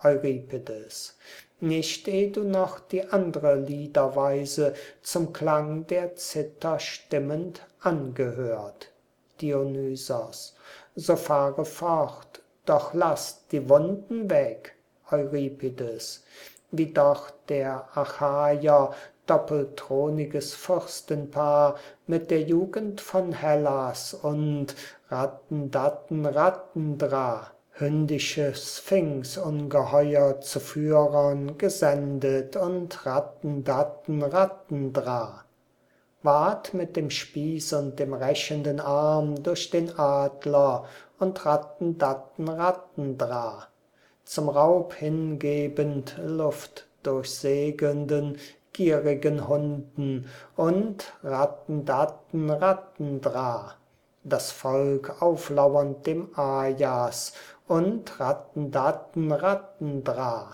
Euripides: Nicht eh du noch die andre Liederweise zum Klang der Zither stimmend angehört. Dionysos: So fahre fort, doch lass die Wunden weg. Euripides: Wie doch der Achaier, doppelthroniges Fürstenpaar, mit der Jugend von Hellas und Rattendatten Rattendra, hündische Sphinxungeheuer zu Führern gesendet und Rattendatten Rattendra, ward mit dem Spieß und dem rächenden Arm durch den Adler und Rattendatten Rattendra, zum Raub hingebend Luft durchsegelnden, gierigen Hunden und Rattendatten Rattendra, das Volk auflauernd dem Ajas und Rattendatten Rattendra.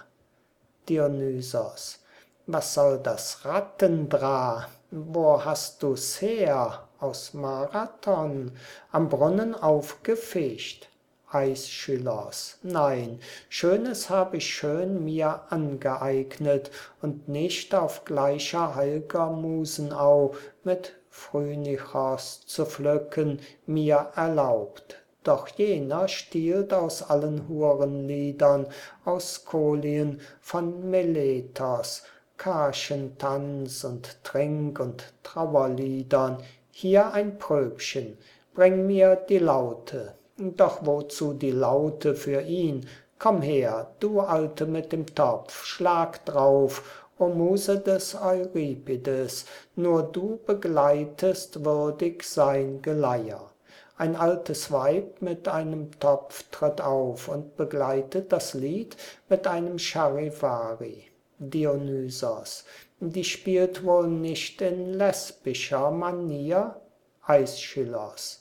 Dionysos: Was soll das Rattendra? Wo hast du's her? Aus Marathon, am Brunnen aufgefischt? Aeschylos: Nein, Schönes hab ich schön mir angeeignet und nicht auf gleicher heil'ger Musenau mit Phrynichos zu pflücken mir erlaubt. Doch jener stiehlt aus allen Hurenliedern, aus Kolien von Meletos, Karchentanz und Trink- und Trauerliedern. Hier ein Pröbchen, bring mir die Laute. Doch wozu die Laute für ihn? Komm her, du Alte mit dem Topf, schlag drauf, o Muse des Euripides, nur du begleitest würdig sein Geleier. Ein altes Weib mit einem Topf tritt auf und begleitet das Lied mit einem Charivari. Dionysos. Die spielt wohl nicht in lesbischer Manier? Aeschylus.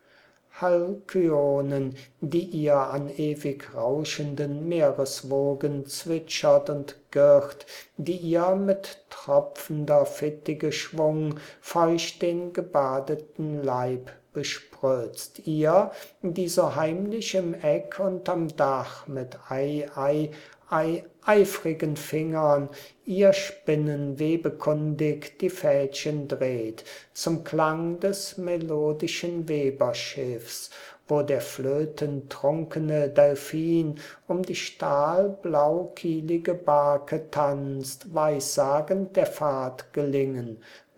Halcyonen, die ihr an ewig rauschenden Meereswogen zwitschert und girrt, die ihr mit tropfender Fittige Schwung feucht den gebadeten Leib bespritzt, ihr, die so heimlich im Eck unterm Dach mit Ei, Ei, Ei, eifrigen Fingern ihr spinnenwebekundig die Fädchen dreht, zum Klang des melodischen Weberschiffs, wo der flötentrunkene Delphin um die stahlblaukielige Barke tanzt, weissagend der Fahrt gelingen,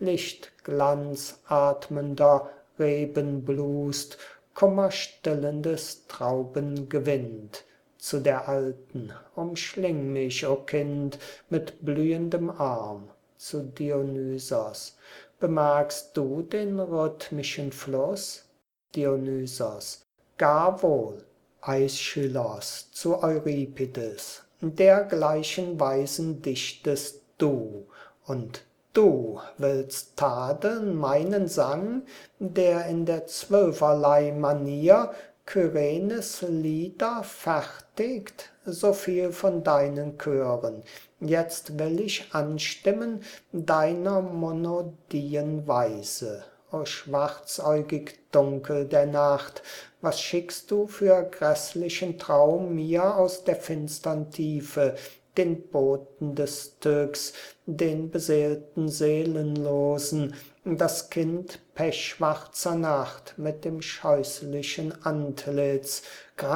lichtglanzatmender Reben blust, kummerstillendes Traubengewind. Zu der Alten, umschling mich, o Kind, mit blühendem Arm, zu Dionysos. Bemerkst du den rhythmischen Fluss? Dionysos. Gar wohl. Aeschylus zu Euripides. Dergleichen Weisen dichtest du, und du willst tadeln meinen Sang, der in der zwölferlei Manier Kyrenes Lieder fertigt, so viel von deinen Chören. Jetzt will ich anstimmen deiner Monodien Weise. O schwarzäugig dunkel der Nacht, was schickst du für grässlichen Traum mir aus der finstern Tiefe, den Boten des Styx, den beseelten Seelenlosen, das Kind pechschwarzer Nacht mit dem scheußlichen Antlitz,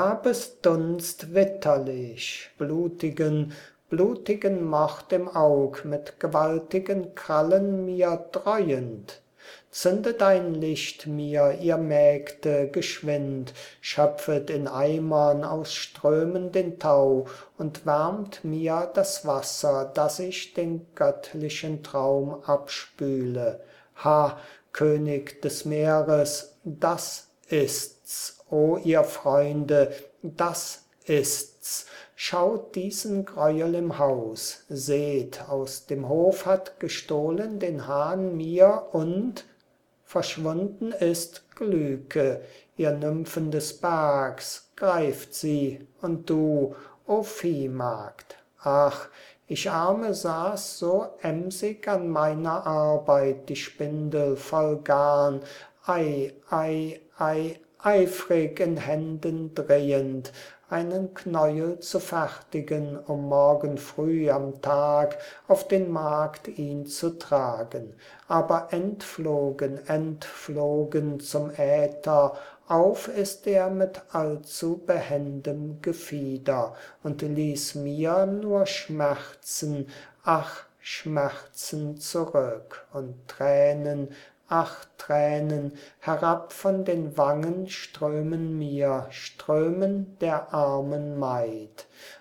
Grabesdunst witterlich, blutigen, blutigen Mord im Aug, mit gewaltigen Krallen mir dreuend. Zündet ein Licht mir, ihr Mägde, geschwind, schöpfet in Eimern aus Strömen den Tau und wärmt mir das Wasser, dass ich den göttlichen Traum abspüle. Ha, König des Meeres, das ist's, o ihr Freunde, das ist's. Schaut diesen Greuel im Haus, seht, aus dem Hof hat gestohlen den Hahn mir und verschwunden ist Glyke, ihr Nymphen des Bergs, greift sie, und du, o Viehmagd. Ach, ich Arme saß so emsig an meiner Arbeit, die Spindel voll Garn, ei, ei, ei, eifrig in Händen drehend, einen Knäuel zu fertigen, um morgen früh am Tag auf den Markt ihn zu tragen. Aber entflogen, entflogen zum Äther, auf ist er mit allzu behendem Gefieder und ließ mir nur Schmerzen, ach, Schmerzen zurück und Tränen, ach, Tränen, herab von den Wangen strömen mir, strömen der armen Maid.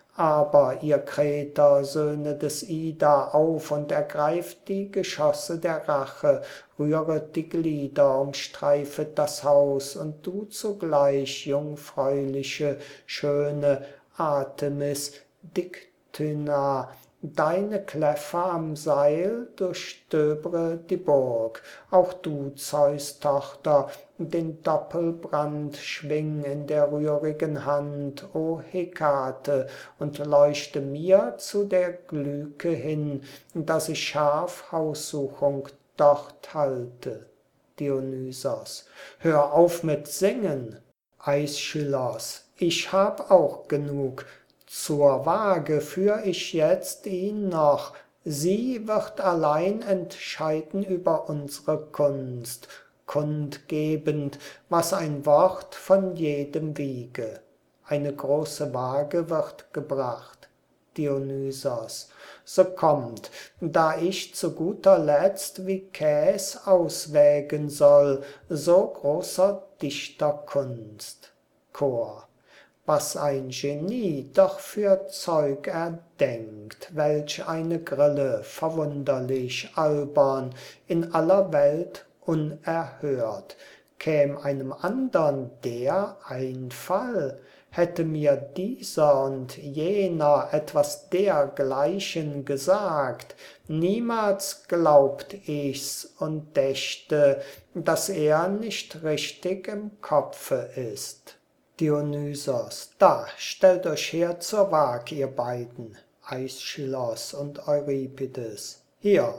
Aber ihr Kreter, Söhne des Ida, auf und ergreift die Geschosse der Rache, rühret die Glieder, umstreifet das Haus, und du zugleich, jungfräuliche, schöne Artemis, Diktyna, deine Kläffer am Seil durchstöbre die Burg. Auch du, Zeus Tochter, den Doppelbrand schwing in der rührigen Hand, o Hekate, und leuchte mir zu der Glyke hin, dass ich scharf Haussuchung dort halte. Dionysos. Hör auf mit Singen. Aeschylus. Ich hab auch genug. Zur Waage führ ich jetzt ihn noch, sie wird allein entscheiden über unsere Kunst, kundgebend, was ein Wort von jedem wiege. Eine große Waage wird gebracht. Dionysos. So kommt, da ich zu guter Letzt wie Käs auswägen soll, so großer Dichterkunst. Chor. Was ein Genie doch für Zeug erdenkt, welch eine Grille, verwunderlich, albern, in aller Welt unerhört. Käm einem andern der Einfall, hätte mir dieser und jener etwas dergleichen gesagt, niemals glaubt ich's und dächte, dass er nicht richtig im Kopfe ist. Dionysos: Da, stellt euch her zur Waag, ihr beiden. Aischylos und Euripides: Hier.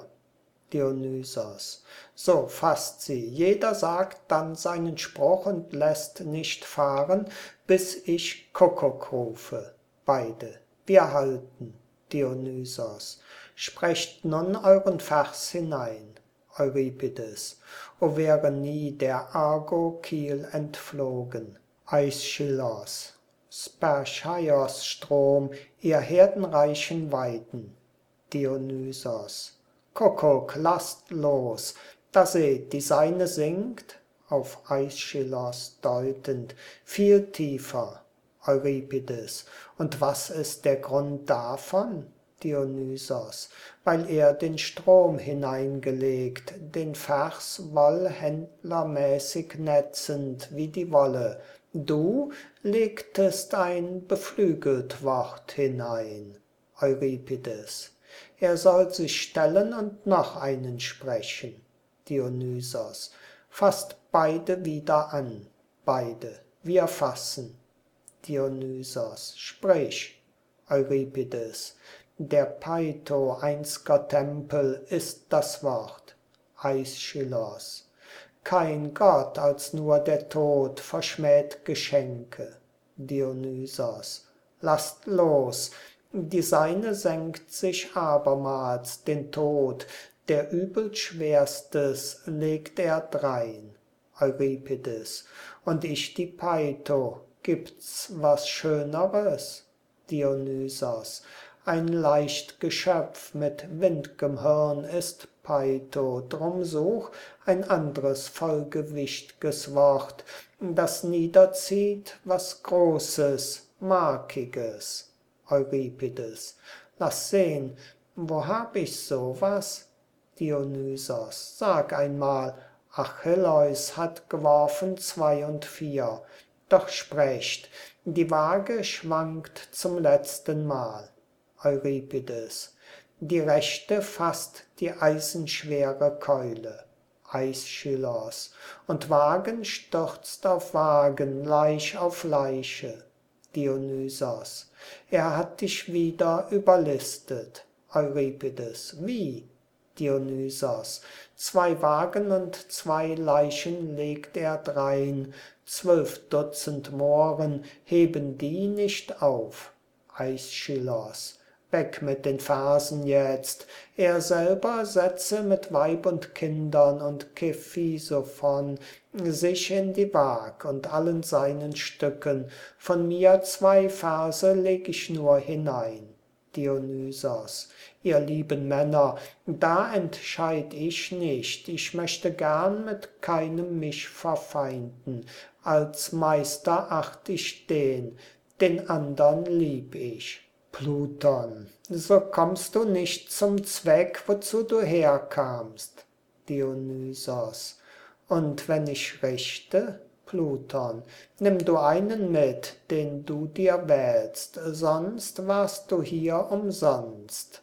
Dionysos: So, fasst sie, jeder sagt dann seinen Spruch und lässt nicht fahren, bis ich Kuckuck rufe. Beide: Wir halten. Dionysos: Sprecht nun euren Vers hinein. Euripides: O wäre nie der Argo-Kiel entflogen. Aischylos: Spercheios Strom, ihr herdenreichen Weiden. Dionysos: Kuckuck, lasst los, da seht, die Seine singt, auf Aischylos deutend, viel tiefer. Euripides: Und was ist der Grund davon? Dionysos: Weil er den Strom hineingelegt, den Vers wollhändlermäßig netzend wie die Wolle. Du legtest ein beflügelt Wort hinein. Euripides: Er soll sich stellen und noch einen sprechen. Dionysos: Fasst beide wieder an. Beide: Wir fassen. Dionysos: Sprich. Euripides: Der Peitho einst'ger Tempel ist das Wort. Aischylos: Kein Gott als nur der Tod verschmäht Geschenke. Dionysos: Lasst los, die Seine senkt sich abermals, den Tod, der übelschwerstes legt er drein. Euripides: Und ich die Peitho, gibt's was Schöneres? Dionysos: Ein leicht Geschöpf mit wind'gem Hirn ist Peitho, drum such ein andres vollgewicht'ges Wort, das niederzieht was Großes, Markiges. Euripides: Lass sehn, wo hab ich so was? Dionysos: Sag einmal, Achilleus hat geworfen zwei und vier. Doch sprecht, die Waage schwankt zum letzten Mal. Euripides: Die rechte fasst die eisenschwere Keule. Aischylos: Und Wagen stürzt auf Wagen, Leich auf Leiche. Dionysos: Er hat dich wieder überlistet. Euripides: Wie? Dionysos: Zwei Wagen und zwei Leichen legt er drein, zwölf Dutzend Mohren heben die nicht auf. Aischylos: Weg mit den Versen jetzt, er selber setze mit Weib und Kindern und Ktesiphon sich in die Waag und allen seinen Stücken, von mir zwei Verse leg ich nur hinein. Dionysos: Ihr lieben Männer, da entscheid ich nicht, ich möchte gern mit keinem mich verfeinden, als Meister acht ich den, den andern lieb ich. Pluton: So kommst du nicht zum Zweck, wozu du herkamst. Dionysos: Und wenn ich richte? Pluton: Nimm du einen mit, den du dir wählst, sonst warst du hier umsonst.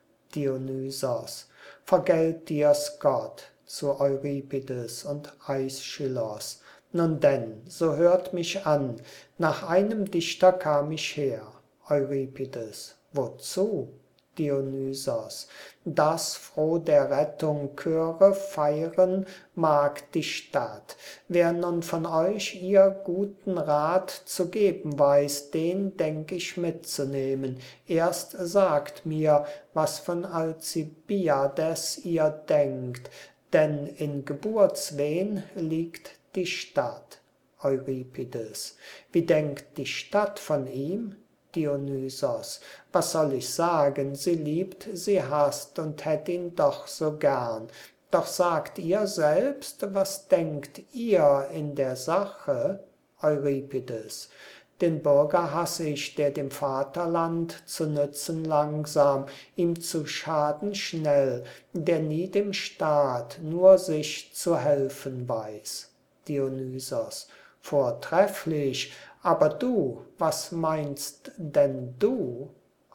Dionysos: Vergelt dir's Gott, zu Euripides und Aischylos. Nun denn, so hört mich an, nach einem Dichter kam ich her. Euripides: Wozu? Dionysos: Dass froh der Rettung Chöre feiern mag die Stadt. Wer nun von euch ihr guten Rat zu geben weiß, den denk ich mitzunehmen. Erst sagt mir, was von Alcibiades ihr denkt, denn in Geburtswehen liegt die Stadt. Euripides: Wie denkt die Stadt von ihm? Dionysos: Was soll ich sagen, sie liebt, sie hasst und hätt ihn doch so gern. Doch sagt ihr selbst, was denkt ihr in der Sache? Euripides: Den Bürger hass ich, der dem Vaterland zu nützen langsam, ihm zu schaden schnell, der nie dem Staat, nur sich zu helfen weiß. Dionysos: Vortrefflich, Aber du, was meinst denn du?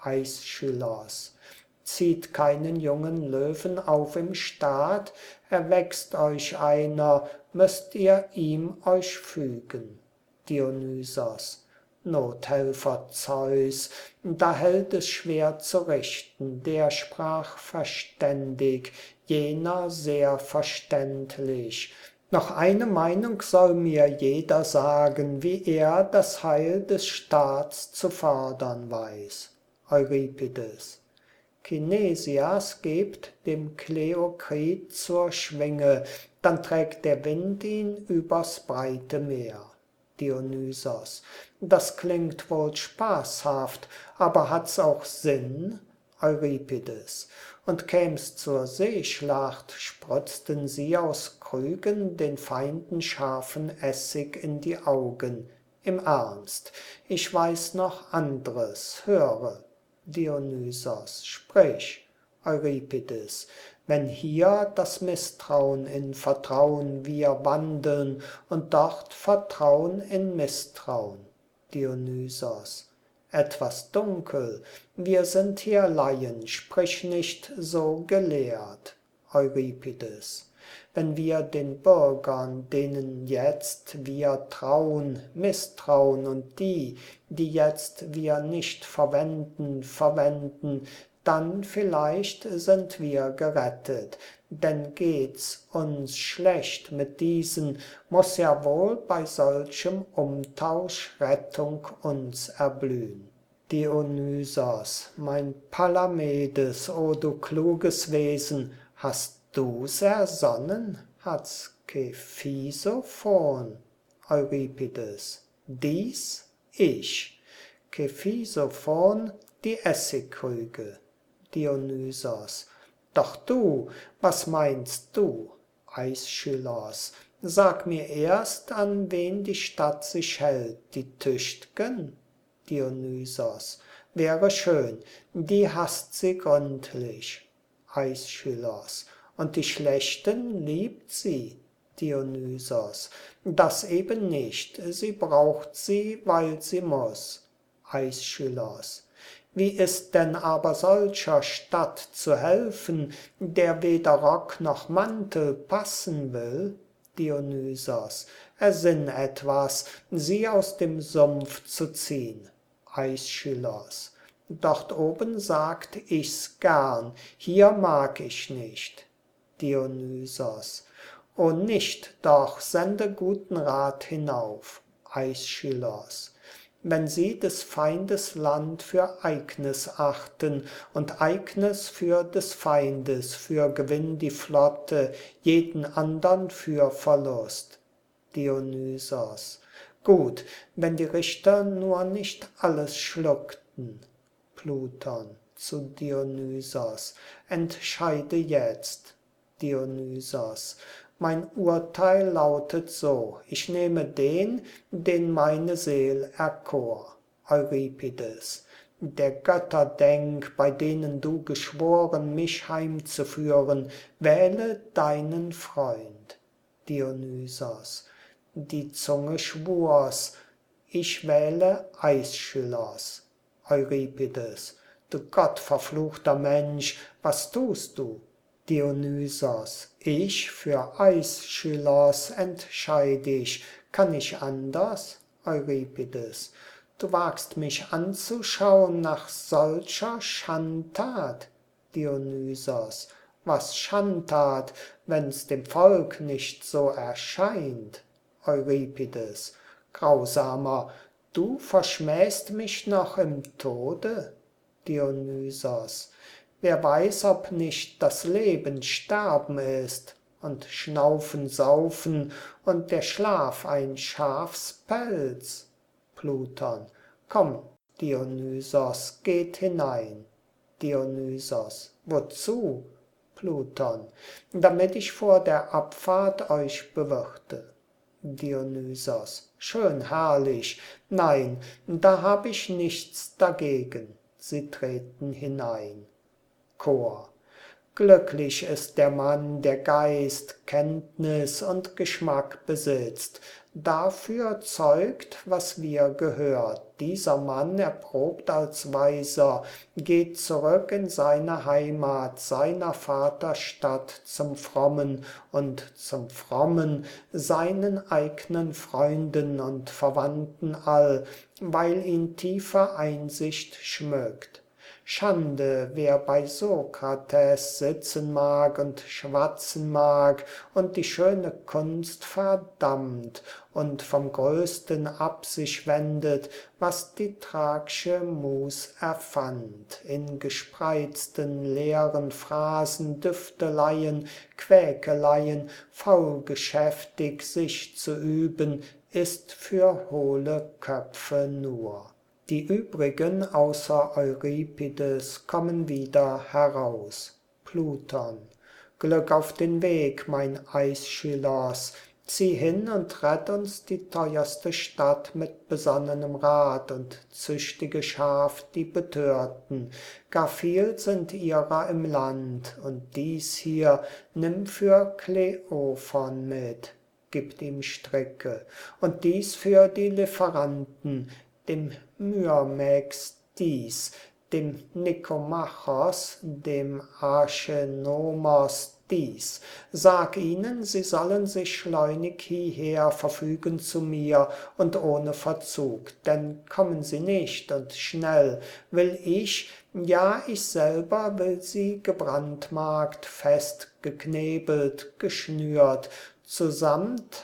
Aeschylus: Zieht keinen jungen Löwen auf im Staat, erwächst euch einer, müsst ihr ihm euch fügen. Dionysos: Nothelfer Zeus, da hält es schwer zu richten, der sprach verständig, jener sehr verständlich. Noch eine Meinung soll mir jeder sagen, wie er das Heil des Staats zu fordern weiß. Euripides: Kinesias gebt dem Kleokrit zur Schwinge, dann trägt der Wind ihn übers breite Meer. Dionysos: Das klingt wohl spaßhaft, aber hat's auch Sinn? Euripides: Und käm's zur Seeschlacht, spritzten sie aus Krügen den Feinden scharfen Essig in die Augen. Im Ernst, ich weiß noch andres, höre. Dionysos: Sprich. Euripides: Wenn hier das Misstrauen in Vertrauen wir wandeln und dort Vertrauen in Misstrauen. Dionysos: Etwas dunkel, wir sind hier Laien, sprich nicht so gelehrt. Euripides: Wenn wir den Bürgern, denen jetzt wir trauen, misstrauen und die, die jetzt wir nicht verwenden, verwenden, dann vielleicht sind wir gerettet, denn geht's uns schlecht mit diesen, muß ja wohl bei solchem Umtausch Rettung uns erblühen. Dionysos: Mein Palamedes, o du kluges Wesen, hast du's ersonnen? Hat's Ktesiphon? Euripides: Dies ich. Ktesiphon die Essigkrüge. Dionysos: Doch du, was meinst du? Aeschylus: Sag mir erst, an wen die Stadt sich hält, die Tücht'gen? Dionysos: Wäre schön, die hasst sie gründlich. Aeschylus: Und die Schlechten liebt sie? Dionysos: Das eben nicht, sie braucht sie, weil sie muss. Aeschylus: Wie ist denn aber solcher Stadt zu helfen, der weder Rock noch Mantel passen will? Dionysos: Ersinn etwas, sie aus dem Sumpf zu ziehn. Aeschylus: Dort oben sagt ich's gern, hier mag ich nicht. Dionysos: O nicht doch, sende guten Rat hinauf. Aeschylus: Wenn sie des Feindes Land für eignes achten und eignes für des Feindes, für Gewinn die Flotte, jeden andern für Verlust. Dionysos: Gut, wenn die Richter nur nicht alles schluckten. Pluton zu Dionysos: Entscheide jetzt. Dionysos: Mein Urteil lautet so, ich nehme den, den meine Seel erkor. Euripides: Der Götter denk, bei denen du geschworen, mich heimzuführen, wähle deinen Freund. Dionysos: Die Zunge schwur's, ich wähle Aeschylus. Euripides: Du gottverfluchter Mensch, was tust du? Dionysos: Ich für Aeschylus entscheid ich, kann ich anders? Euripides: Du wagst mich anzuschauen nach solcher Schandtat? Dionysos: Was Schandtat, wenn's dem Volk nicht so erscheint? Euripides: Grausamer, du verschmähst mich noch im Tode? Dionysos: Wer weiß, ob nicht das Leben Sterben ist und Schnaufen Saufen und der Schlaf ein Schafspelz? Pluton: Komm, Dionysos, geht hinein. Dionysos: Wozu? Pluton: Damit ich vor der Abfahrt euch bewirte. Dionysos: Schön, herrlich. Nein, da hab ich nichts dagegen. Sie treten hinein. Chor: Glücklich ist der Mann, der Geist, Kenntnis und Geschmack besitzt. Dafür zeugt, was wir gehört. Dieser Mann, erprobt als Weiser, geht zurück in seine Heimat, seiner Vaterstadt zum Frommen und zum Frommen seinen eignen Freunden und Verwandten all, weil ihn tiefe Einsicht schmückt. Schande, wer bei Sokrates sitzen mag und schwatzen mag und die schöne Kunst verdammt und vom Größten ab sich wendet, was die Thraksche Mus erfand. In gespreizten leeren Phrasen, Düfteleien, Quäkeleien, faulgeschäftig sich zu üben, ist für hohle Köpfe nur. Die übrigen außer Euripides kommen wieder heraus. Pluton. Glück auf den Weg, mein Aeschylos. Zieh hin und rett uns die teuerste Stadt mit besonnenem Rat und züchtige Schaf die Betörten. Gar viel sind ihrer im Land, und dies hier nimm für Kleophon mit. Gibt ihm Stricke, und dies für die Lieferanten, dem Myrmex dies, dem Nikomachos, dem Archenomos dies. Sag ihnen, sie sollen sich schleunig hieher verfügen zu mir und ohne Verzug, denn kommen sie nicht und schnell, will ich, ja ich selber will sie gebrandmarkt, fest geknebelt, geschnürt, zusamt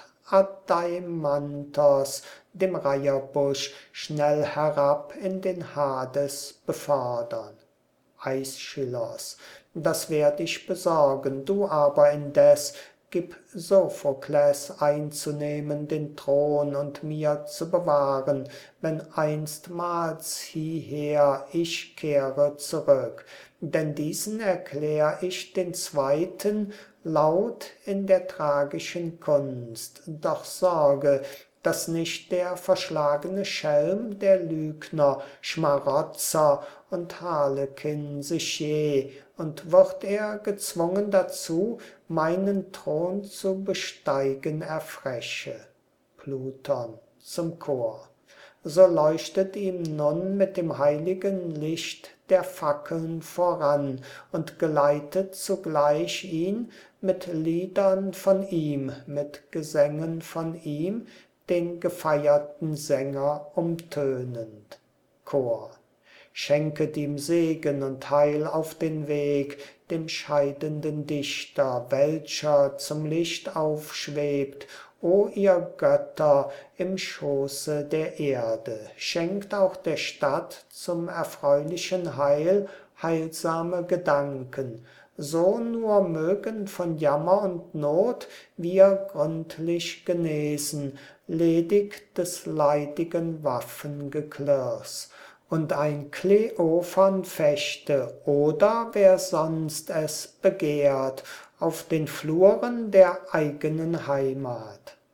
Adeimantos, dem Reiherbusch, schnell herab in den Hades befördern. Aeschylos, das werd ich besorgen, du aber indes gib Sophokles einzunehmen den Thron und mir zu bewahren, wenn einstmals hieher ich kehre zurück, denn diesen erklär ich den Zweiten laut in der tragischen Kunst. Doch sorge, dass nicht der verschlagene Schelm, der Lügner, Schmarotzer und Harlekin sich je, und wird er gezwungen dazu, meinen Thron zu besteigen, erfreche. Pluton zum Chor. So leuchtet ihm nun mit dem heiligen Licht der Fackeln voran und geleitet zugleich ihn mit Liedern von ihm, mit Gesängen von ihm, den gefeierten Sänger umtönend. Chor. Schenket ihm Segen und Heil auf den Weg, dem scheidenden Dichter, welcher zum Licht aufschwebt. O ihr Götter im Schoße der Erde, schenkt auch der Stadt zum erfreulichen Heil heilsame Gedanken, so nur mögen von Jammer und Not wir gründlich genesen, ledig des leidigen Waffengeklirrs. Und ein Kleophon fechte, oder wer sonst es begehrt, auf den Fluren der eigenen Heimat.